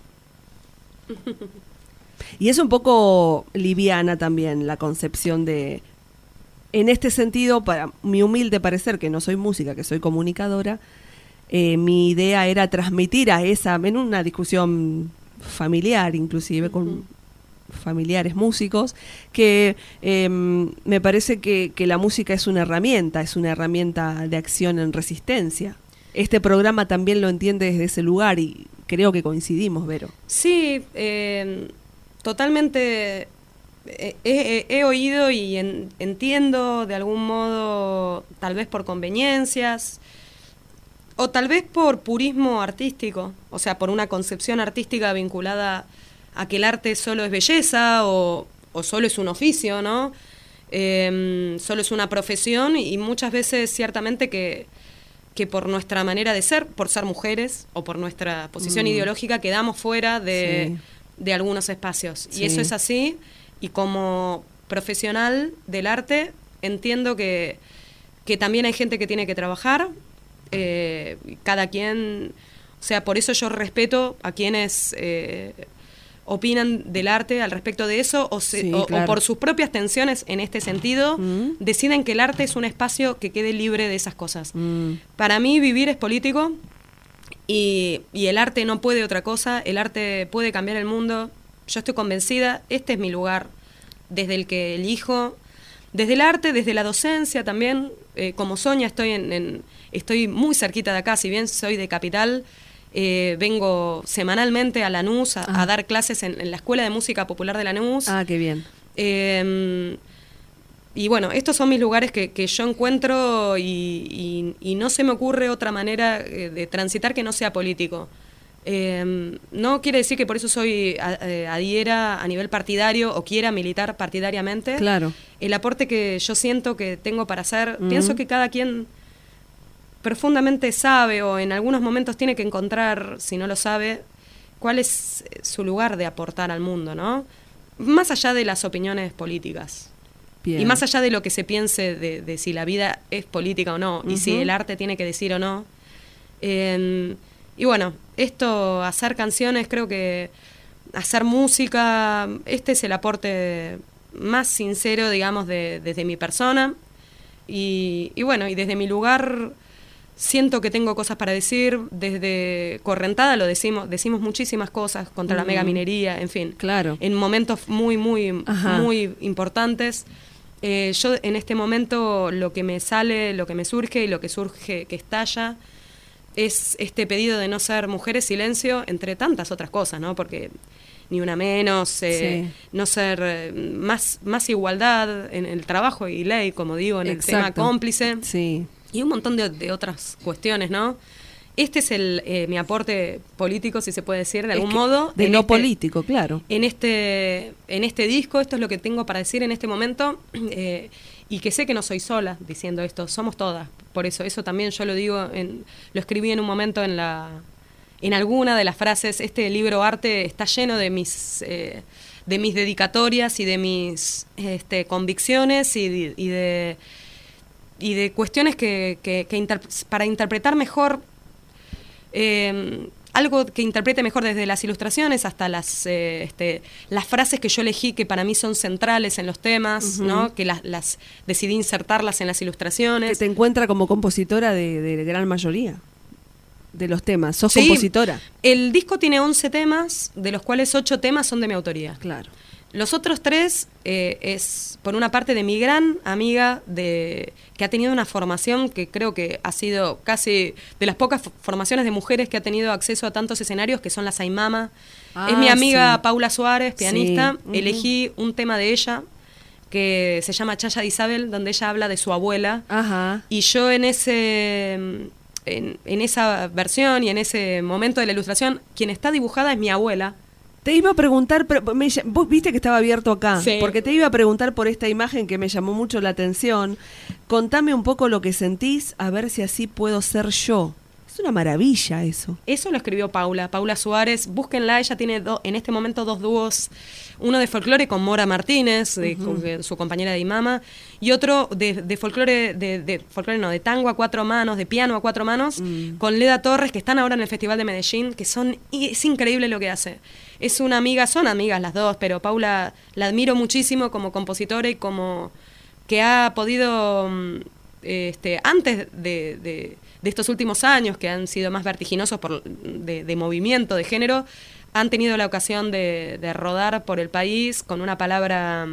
Y es un poco liviana también la concepción de... En este sentido, para mi humilde parecer, que no soy música, que soy comunicadora, eh, mi idea era transmitir a esa, en una discusión familiar, inclusive con uh-huh. familiares músicos, que eh, me parece que, que la música es una herramienta, es una herramienta de acción en resistencia. Este programa también lo entiende desde ese lugar y creo que coincidimos, Vero. Sí, eh, totalmente he, he, he oído y en, entiendo de algún modo, tal vez por conveniencias, o tal vez por purismo artístico, o sea, por una concepción artística vinculada a que el arte solo es belleza o, o solo es un oficio, ¿no? Eh, solo es una profesión, y muchas veces ciertamente que, que por nuestra manera de ser, por ser mujeres o por nuestra posición mm. ideológica, quedamos fuera de, sí. de algunos espacios. Sí. Y eso es así, y como profesional del arte entiendo que, que también hay gente que tiene que trabajar. Eh, cada quien, o sea, por eso yo respeto a quienes eh, opinan del arte al respecto de eso, o, se, sí, o, claro. o por sus propias tensiones en este sentido, mm. deciden que el arte es un espacio que quede libre de esas cosas. Mm. Para mí vivir es político, y, y el arte no puede otra cosa, el arte puede cambiar el mundo. Yo estoy convencida, este es mi lugar, desde el que elijo, desde el arte, desde la docencia también. Eh, como Sonia estoy en, en estoy muy cerquita de acá, si bien soy de Capital, eh, vengo semanalmente a Lanús a, ah. a dar clases en, en la Escuela de Música Popular de Lanús. Ah, qué bien. Eh, y bueno, estos son mis lugares que, que yo encuentro y, y, y no se me ocurre otra manera de transitar que no sea político. Eh, no quiere decir que por eso soy adhiera a nivel partidario o quiera militar partidariamente. Claro. El aporte que yo siento que tengo para hacer, Mm. pienso que cada quien profundamente sabe o en algunos momentos tiene que encontrar, si no lo sabe, cuál es su lugar de aportar al mundo, ¿no? Más allá de las opiniones políticas. Bien. Y más allá de lo que se piense de, de si la vida es política o no, y si Ujú. el arte tiene que decir o no. Eh, y bueno, esto, hacer canciones, creo que hacer música, este es el aporte más sincero, digamos, de, desde mi persona. Y, y bueno, y desde mi lugar siento que tengo cosas para decir. Desde Correntada lo decimos, decimos muchísimas cosas contra la Mm. megaminería, en fin. Claro. En momentos muy, muy, Ajá. muy importantes. Eh, yo en este momento lo que me sale, lo que me surge y lo que surge que estalla es este pedido de no ser mujeres silencio, entre tantas otras cosas, ¿no? Porque ni una menos, eh, Sí. no ser eh, más, más igualdad en el trabajo y ley, como digo, en el tema Exacto. cómplice Sí. y un montón de, de otras cuestiones, ¿no? Este es el eh, mi aporte político, si se puede decir, de Es algún que- modo. De en lo este- político, claro. en este, en este disco, esto es lo que tengo para decir en este momento, eh, y que sé que no soy sola diciendo esto, somos todas. Por eso, eso también yo lo digo, en, lo escribí en un momento en la, en alguna de las frases. Este libro arte está lleno de mis, eh, de mis dedicatorias y de mis este, convicciones y de, y de, y de cuestiones que, que, que inter- para interpretar mejor. Eh, algo que interprete mejor desde las ilustraciones hasta las eh, este, las frases que yo elegí que para mí son centrales en los temas, Ujú. ¿no? Que las, las decidí insertarlas en las Que ilustraciones. te encuentra como compositora de, de gran mayoría de los temas. Sos Sí. compositora. El disco tiene once temas, de los cuales ocho temas son de mi autoría. Claro. Los otros tres eh, es, por una parte, de mi gran amiga de que ha tenido una formación que creo que ha sido casi de las pocas formaciones de mujeres que ha tenido acceso a tantos escenarios, que son las Aimama. Ah, es mi amiga sí. Paula Suárez, pianista. Sí, ujú. Elegí un tema de ella que se llama Chaya de Isabel, donde ella habla de su abuela. Ajá. Y yo en ese en, en esa versión y en ese momento de la ilustración, quien está dibujada es mi abuela. Te iba a preguntar, pero me ll- vos viste que estaba abierto acá, Sí. porque te iba a preguntar por esta imagen que me llamó mucho la atención. Contame un poco lo que sentís, a ver si así puedo ser yo. Es una maravilla eso. Eso lo escribió Paula, Paula Suárez. Búsquenla, ella tiene do- en este momento dos dúos, uno de folclore con Mora Martínez, de, con- que- su compañera de Imama, y otro de, de folclore, de, de folclore no, de tango a cuatro manos, de piano a cuatro manos, Mm. con Leda Torres, que están ahora en el Festival de Medellín, que son, y es increíble lo que hace. Es una amiga, son amigas las dos, pero Paula la admiro muchísimo como compositora y como que ha podido, mm, este, antes de, de- de estos últimos años, que han sido más vertiginosos por, de, de movimiento, de género, han tenido la ocasión de, de rodar por el país con una palabra,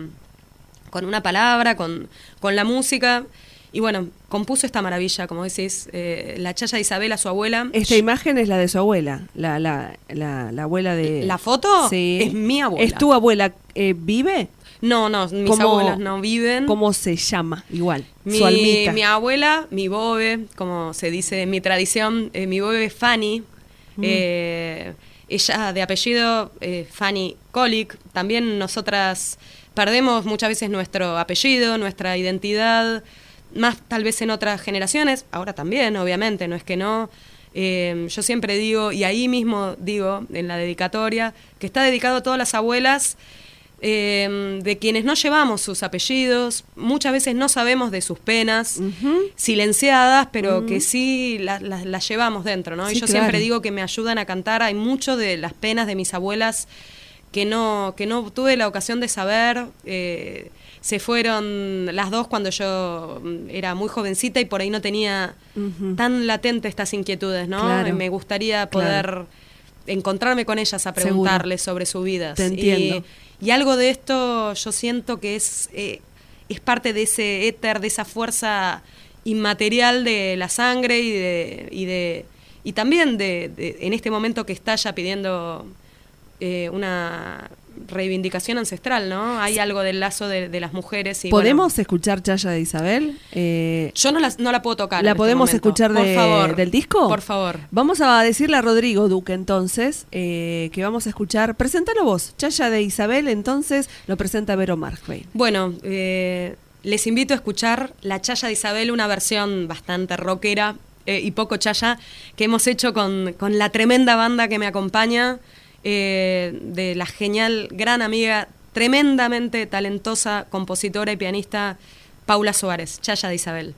con una palabra, con, con la música. Y bueno, compuso esta maravilla, como decís, eh, la Chaya de Isabel a su abuela. Esta imagen es la de su abuela, la, la, la, la abuela de... ¿La foto? Sí. Es mi abuela. ¿Es tu abuela? Eh, ¿Vive? No, no, mis ¿Cómo- abuelas no viven. ¿Cómo se llama? Igual, Mi, su almita. mi abuela, mi bobe, como se dice en mi tradición, eh, mi bobe es Fanny. Mm. Eh, ella de apellido eh, Fanny Colic. También nosotras perdemos muchas veces nuestro apellido, nuestra identidad, más tal vez en otras generaciones. Ahora también, obviamente, no es que no. Eh, yo siempre digo, y ahí mismo digo en la dedicatoria, que está dedicado a todas las abuelas eh, de quienes no llevamos sus apellidos, muchas veces no sabemos de sus penas, Ujú. silenciadas, pero que sí las la, las llevamos dentro, ¿no? Sí, y yo claro. siempre digo que me ayudan a cantar. Hay mucho de las penas de mis abuelas que no, que no tuve la ocasión de saber. Eh, se fueron las dos cuando yo mm, era muy jovencita y por ahí no tenía Ujú. tan latente estas inquietudes, ¿no? Claro. Me gustaría poder Claro. encontrarme con ellas a Seguro. preguntarles sobre su vida. Te entiendo. Y, y algo de esto yo siento que es, eh, es parte de ese éter, de esa fuerza inmaterial de la sangre y de y de y también de, de- en este momento que estalla pidiendo eh, una reivindicación ancestral, ¿no? Hay algo del lazo de, de las mujeres. Y, ¿Podemos bueno, escuchar Chaya de Isabel? Eh, yo no la, no la puedo tocar. ¿La en podemos este momento. escuchar de- Por favor. del disco? Por favor. Vamos a decirle a Rodrigo Duque entonces eh, que vamos a escuchar. Preséntalo vos. Chaya de Isabel, entonces lo presenta Vero Markvein. Bueno, eh, les invito a escuchar La Chaya de Isabel, una versión bastante rockera eh, y poco chaya que hemos hecho con, con la tremenda banda que me acompaña, eh, de la genial, gran amiga, tremendamente talentosa compositora y pianista Paula Suárez. Chaya de Isabel.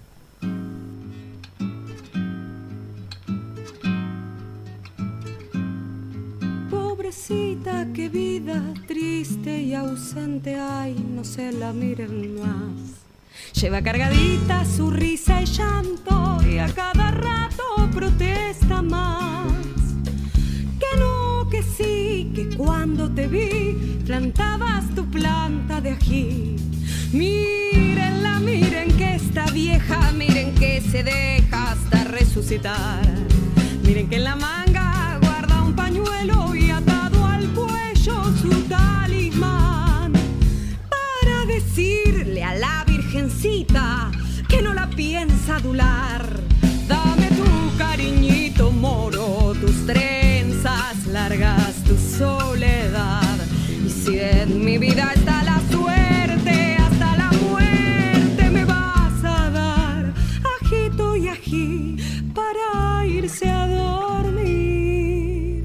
Pobrecita, qué vida triste y ausente, ay, no se la miren más. Lleva cargadita su risa y llanto y a cada rato protesta más. Que no, que sí, que cuando te vi plantabas tu planta de ají. Mírenla, miren que está vieja, miren que se deja hasta resucitar. Miren que en la manga guarda un pañuelo y atado al cuello su talismán, para decirle a la virgencita que no la piensa adular. Dame tu cariñito moro, tus trenzas largas, tu soledad. Y si en mi vida está la suerte, hasta la muerte me vas a dar ajito y ají para irse a dormir.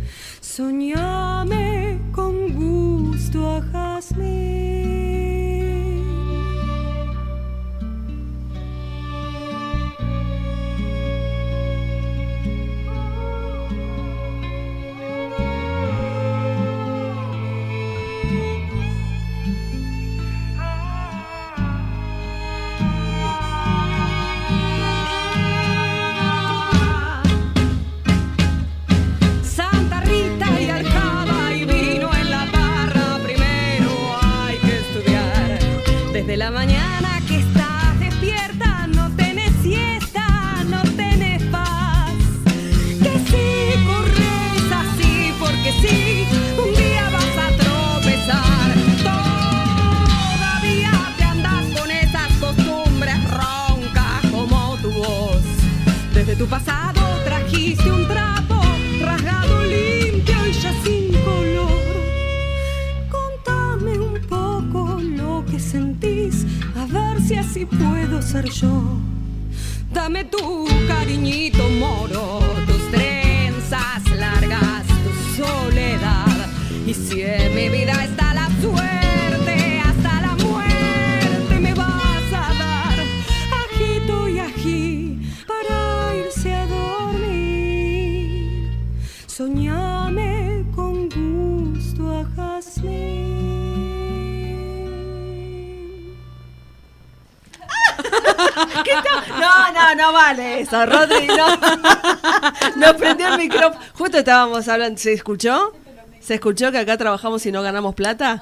Soñame con gusto a jazmín. Santa Rita y aljaba y vino en la barra. Primero hay que estudiar. Desde la mañana que estás despierta, no tenés siesta, no tenés paz. Que si corres así, porque sí, un día vas a tropezar. Todavía te andas con esas costumbres roncas como tu voz. Desde tu pasado trajiste un trapo rasgado, limpio y ya sin color. Contame un poco lo que sentís, a ver si así puedo ser yo. Dame tu cariñito moro, tus trenzas largas, tu soledad. Y si en mi vida está la suerte, hasta la muerte me vas a dar ajito y ají para irse a dormir. Soñame con gusto a jazmín. ¿Qué tal? No, no, no vale eso, Rodri, no. Nos prendió el micrófono. Justo estábamos hablando, ¿se escuchó? ¿Se escuchó que acá trabajamos y no ganamos plata?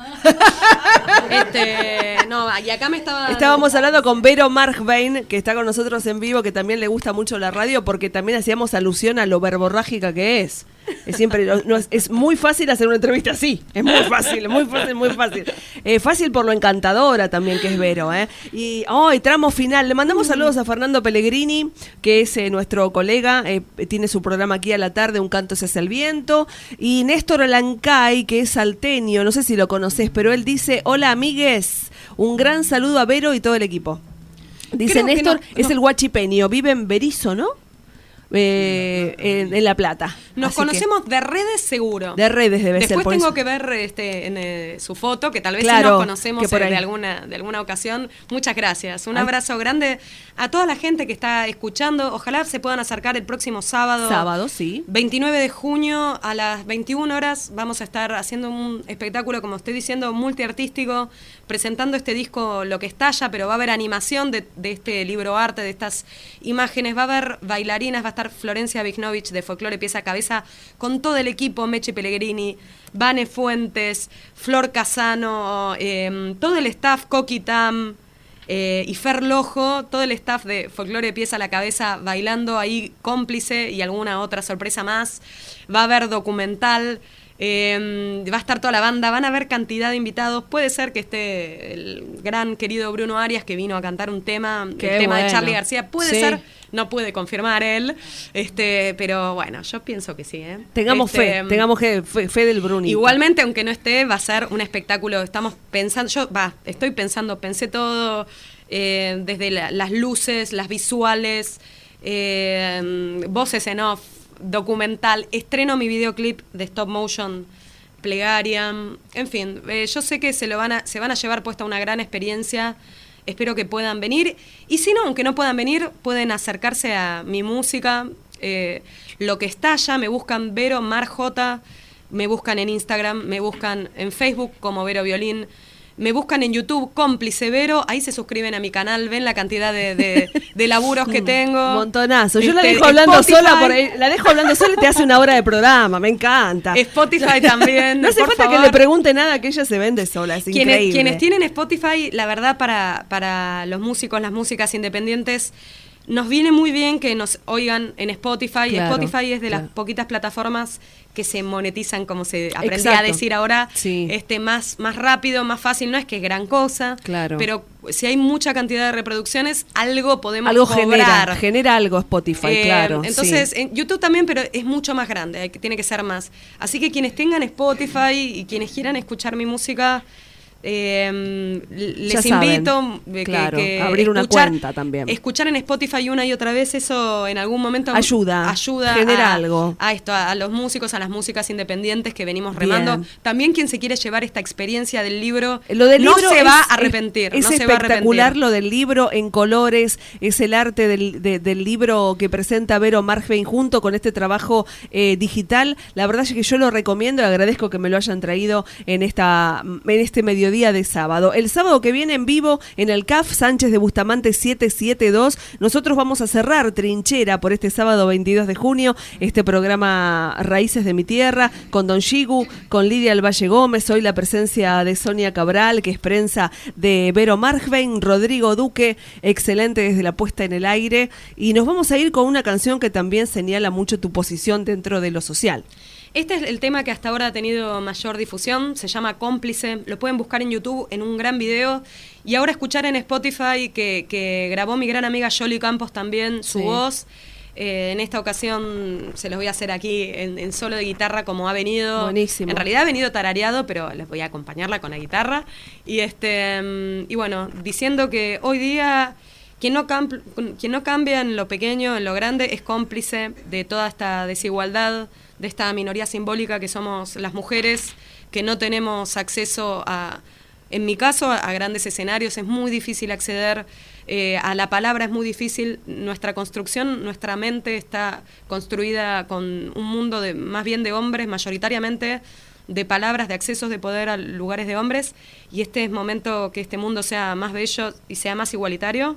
Este, no, y acá me estaba... Estábamos hablando con Vero Markvein, que está con nosotros en vivo, que también le gusta mucho la radio, porque también hacíamos alusión a lo verborrágica que es. Es siempre, no, es, es muy fácil hacer una entrevista así. Es muy fácil, muy fácil, muy fácil. Eh, fácil por lo encantadora también que es Vero, ¿eh? Y hoy, oh, tramo final. Le mandamos saludos a Fernando Pellegrini, que es eh, nuestro colega, eh, tiene su programa aquí a la tarde, Un canto es el viento. Y Néstor Alancay, que es salteño, no sé si lo conoces, pero él dice: hola amigues, un gran saludo a Vero y todo el equipo. Dice Creo que Néstor, no, es no. el guachipeño, vive en Berizo, ¿no? Eh, en, en La Plata. Nos Así conocemos de redes seguro. que, de redes debe ser. Después por tengo eso. que ver este, en eh, su foto, que tal vez Claro, sí nos conocemos que por eh, ahí. de alguna, de alguna ocasión. Muchas gracias. Un Ay. abrazo grande a toda la gente que está escuchando. Ojalá se puedan acercar el próximo sábado. Sábado, sí. veintinueve de junio a las veintiuna horas vamos a estar haciendo un espectáculo, como estoy diciendo, multiartístico, presentando este disco Lo que estalla, pero va a haber animación de, de este libro arte, de estas imágenes, va a haber bailarinas, va a estar Florencia Vignovich de Folclore Pieza a Cabeza, con todo el equipo, Meche Pellegrini, Vane Fuentes, Flor Casano, eh, todo el staff, Coqui Tam, Eh, y Fer Lojo, todo el staff de Folclore Pieza a la Cabeza bailando ahí, cómplice, y alguna otra sorpresa más. Va a haber documental, Eh, va a estar toda la banda, van a haber cantidad de invitados. Puede ser que esté el gran querido Bruno Arias, que vino a cantar un tema, Qué el tema bueno. de Charly García. Puede Sí. ser, no puede confirmar él, este, pero bueno, yo pienso que sí. ¿eh? Tengamos Este, fe, tengamos fe, fe, fe del Brunito. Igualmente, aunque no esté, va a ser un espectáculo. Estamos pensando, yo va, estoy pensando, pensé todo, eh, desde la- las luces, las visuales, eh, voces en off, documental. Estreno mi videoclip de stop motion, Plegaria. En fin, eh, yo sé que se lo van a, se van a llevar puesta una gran experiencia. Espero que puedan venir. Y si no, aunque no puedan venir, pueden acercarse a mi música. Eh, lo que está allá, me buscan Vero Mar J, me buscan en Instagram, me buscan en Facebook como Vero Violín, me buscan en YouTube Cómplice Vero, ahí se suscriben a mi canal, ven la cantidad de, de, de laburos que tengo. Montonazo. Yo la Este, dejo hablando Spotify. sola por ahí, la dejo hablando sola y te hace una hora de programa, me encanta. Spotify también. No hace por falta favor. que le pregunte nada, que ella se vende sola, es Quienes, increíble. quienes tienen Spotify, la verdad, para, para los músicos, las músicas independientes, nos viene muy bien que nos oigan en Spotify. Claro, Spotify es de claro. las poquitas plataformas que se monetizan, como se aprendía Exacto. a decir ahora, Sí. este más, más rápido, más fácil. No es que es gran cosa, Claro. pero si hay mucha cantidad de reproducciones, algo podemos Algo cobrar. genera, genera algo Spotify, Eh, claro. Entonces, sí. en YouTube también, pero es mucho más grande, hay que- tiene que ser más. Así que quienes tengan Spotify y quienes quieran escuchar mi música, eh, les Ya saben, invito eh, que- claro, que abrir una escuchar- cuenta también. Escuchar en Spotify una y otra vez, eso en algún momento Ayuda, ayuda genera a, algo. a esto, a, a los músicos, a las músicas independientes que venimos remando. Bien. También quien se quiere llevar esta experiencia del libro, Lo del no libro se es- va a es- arrepentir. Es, no se va a espectacular arrepentir. lo del libro en colores, es el arte del, de- del libro que presenta Vero Margvein junto con este trabajo eh, digital. La verdad es que yo lo recomiendo y agradezco que me lo hayan traído en esta en este mediodía de sábado. El sábado que viene en vivo en el C A F Sánchez de Bustamante setecientos setenta y dos, nosotros vamos a cerrar Trinchera por este sábado veintidós de junio, este programa Raíces de mi Tierra, con Don Shigu, con Lidia del Valle Gómez, hoy la presencia de Sonia Cabral, que es prensa de Vero Margvein, Rodrigo Duque, excelente desde la puesta en el aire, y nos vamos a ir con una canción que también señala mucho tu posición dentro de lo social. Este es el tema que hasta ahora ha tenido mayor difusión, se llama Cómplice, lo pueden buscar en YouTube en un gran video y ahora escuchar en Spotify que, que grabó mi gran amiga Yoli Campos también su Sí. voz. Eh, en esta ocasión se los voy a hacer aquí en, en solo de guitarra como ha venido. Buenísimo. En realidad ha venido tarareado, pero les voy a acompañarla con la guitarra. Y, este, mm, y bueno, diciendo que hoy día quien no, camp- quien no cambia en lo pequeño, en lo grande, es cómplice de toda esta desigualdad, de esta minoría simbólica que somos las mujeres, que no tenemos acceso a, en mi caso, a grandes escenarios. Es muy difícil acceder eh, a la palabra, es muy difícil. Nuestra construcción, nuestra mente está construida con un mundo de más bien de hombres, mayoritariamente, de palabras, de accesos de poder a lugares de hombres, y este es momento que este mundo sea más bello y sea más igualitario.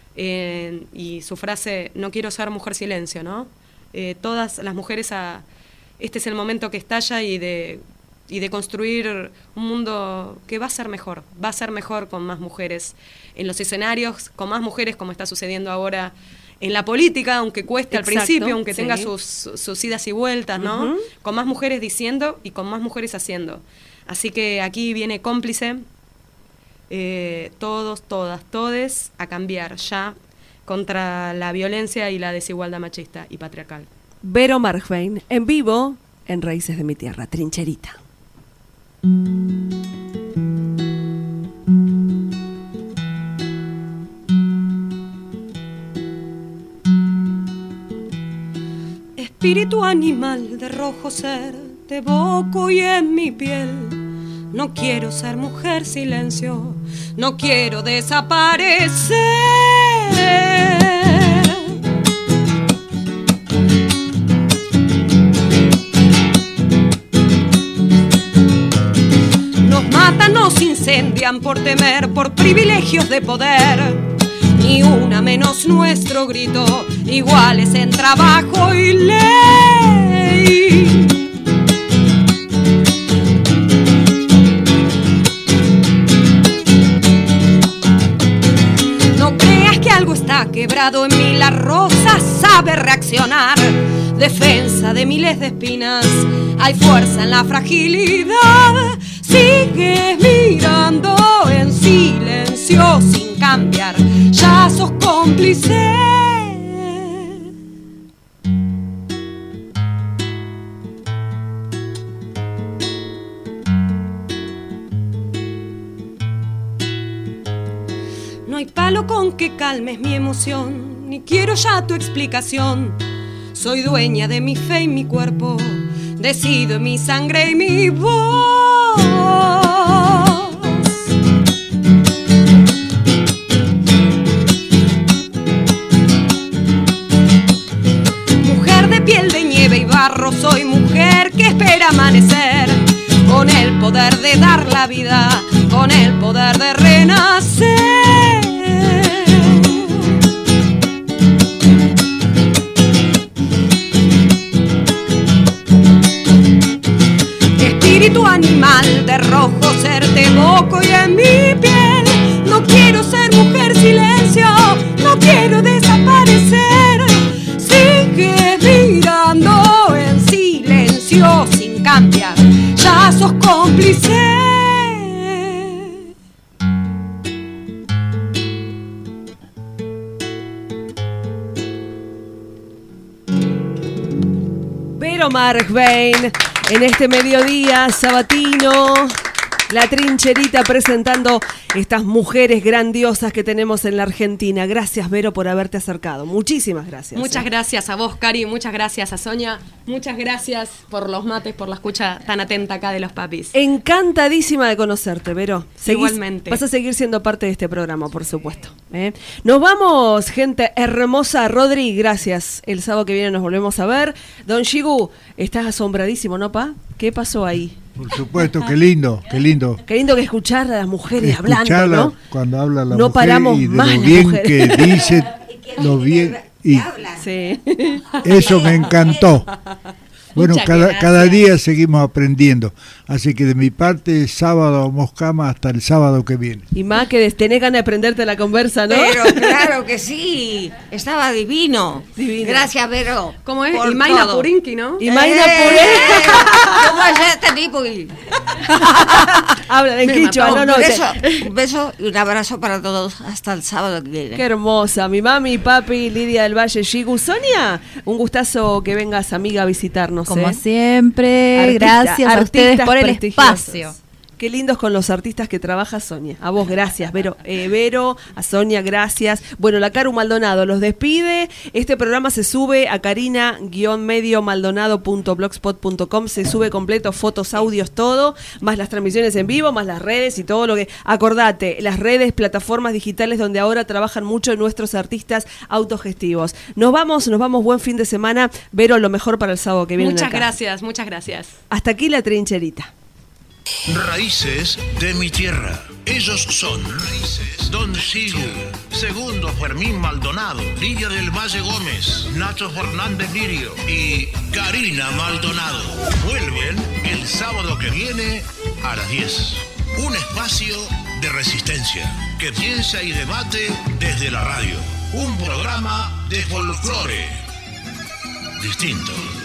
Eh, y su frase, no quiero ser mujer silencio, ¿no? Eh, todas las mujeres, a, este es el momento que estalla y de, y de construir un mundo que va a ser mejor, va a ser mejor con más mujeres en los escenarios, con más mujeres como está sucediendo ahora en la política, aunque cueste al Exacto, principio, aunque sí. tenga sus, sus idas y vueltas, ¿no? Ujú. Con más mujeres diciendo y con más mujeres haciendo. Así que aquí viene Cómplice, eh, todos, todas, todes, a cambiar ya contra la violencia y la desigualdad machista y patriarcal. Vero Margvein, en vivo, en Raíces de mi Tierra, Trincherita. Espíritu animal de rojo ser, te evoco y en mi piel. No quiero ser mujer silencio, no quiero desaparecer. Nos matan, nos incendian por temer, por privilegios de poder. Ni una menos nuestro grito, iguales en trabajo y ley. No creas que algo está quebrado en mí, la rosa sabe reaccionar. defensa de miles de espinas. Hay fuerza en la fragilidad. Sigues mirando en silencio sin cambiar. Ya sos cómplice. No hay palo con que calmes mi emoción, ni quiero ya tu explicación. Soy dueña de mi fe y mi cuerpo, decido en mi sangre y mi voz. Mujer de piel de nieve y barro, soy mujer que espera amanecer, con el poder de dar la vida, con el poder de renacer. Espíritu animal de rojo ser te evoco y en mi piel. No quiero ser mujer silencio, no quiero desaparecer. Sigue mirando en silencio sin cambiar, ya sos cómplice. Vero Markbein en este mediodía sabatino, La Trincherita presentando estas mujeres grandiosas que tenemos en la Argentina. Gracias, Vero, por haberte acercado. Muchísimas gracias. Muchas eh. gracias a vos, Cari, muchas gracias a Sonia, muchas gracias por los mates, por la escucha tan atenta acá de los papis. Encantadísima de conocerte, Vero. Seguís, Igualmente. Vas a seguir siendo parte de este programa, por supuesto. ¿eh? Nos vamos, gente hermosa. Rodri, gracias. El sábado que viene nos volvemos a ver. Don Shigu, estás asombradísimo, ¿no, pa? ¿Qué pasó ahí? Por supuesto, qué lindo, qué lindo. Qué lindo que escuchar a las mujeres Escucharla hablando, ¿no? Cuando habla la No mujer paramos y de más lo las bien mujeres. que dice, lo bien y Sí. eso me encantó. Bueno, Muchas cada, gracias. cada día seguimos aprendiendo. Así que de mi parte, sábado a Moscama hasta el sábado que viene. Y más que tenés ganas de prenderte la conversa, ¿no? Pero claro que sí, estaba divino. Divino. Gracias, Vero. ¿Cómo es? por Y Mayna todo. Purinki, ¿no? Y Mayna Eh, Puré. ¿Cómo es este tipo? Y- Habla en Me quichua, mató. no, no. un, te- beso, un beso y un abrazo para todos hasta el sábado que viene. Qué hermosa, mi mami, papi, Lidia del Valle, Shigu. Sonia, un gustazo que vengas, amiga, a visitarnos. Como ¿eh? siempre, Artista- gracias a ustedes artistas por el prestigiosos. espacio. Qué lindos con los artistas que trabaja Sonia. A vos, gracias, Vero. Eh, Vero, a Sonia, gracias. Bueno, la Caru Maldonado los despide. Este programa se sube a carina medio maldonado punto blogspot punto com. Se sube completo, fotos, audios, todo, más las transmisiones en vivo, más las redes y todo lo que... Acordate, las redes, plataformas digitales donde ahora trabajan mucho nuestros artistas autogestivos. Nos vamos, nos vamos, buen fin de semana. Vero, lo mejor para el sábado que viene. Muchas acá. gracias, muchas gracias. Hasta aquí La Trincherita. Raíces de mi tierra. Ellos son Raíces Don Sigu, Segundo Fermín Maldonado, Lidia del Valle Gómez, Nacho Fernández Lirio y Karina Maldonado. Vuelven el sábado que viene a las diez. Un espacio de resistencia que piensa y debate desde la radio. Un programa de folclore distinto.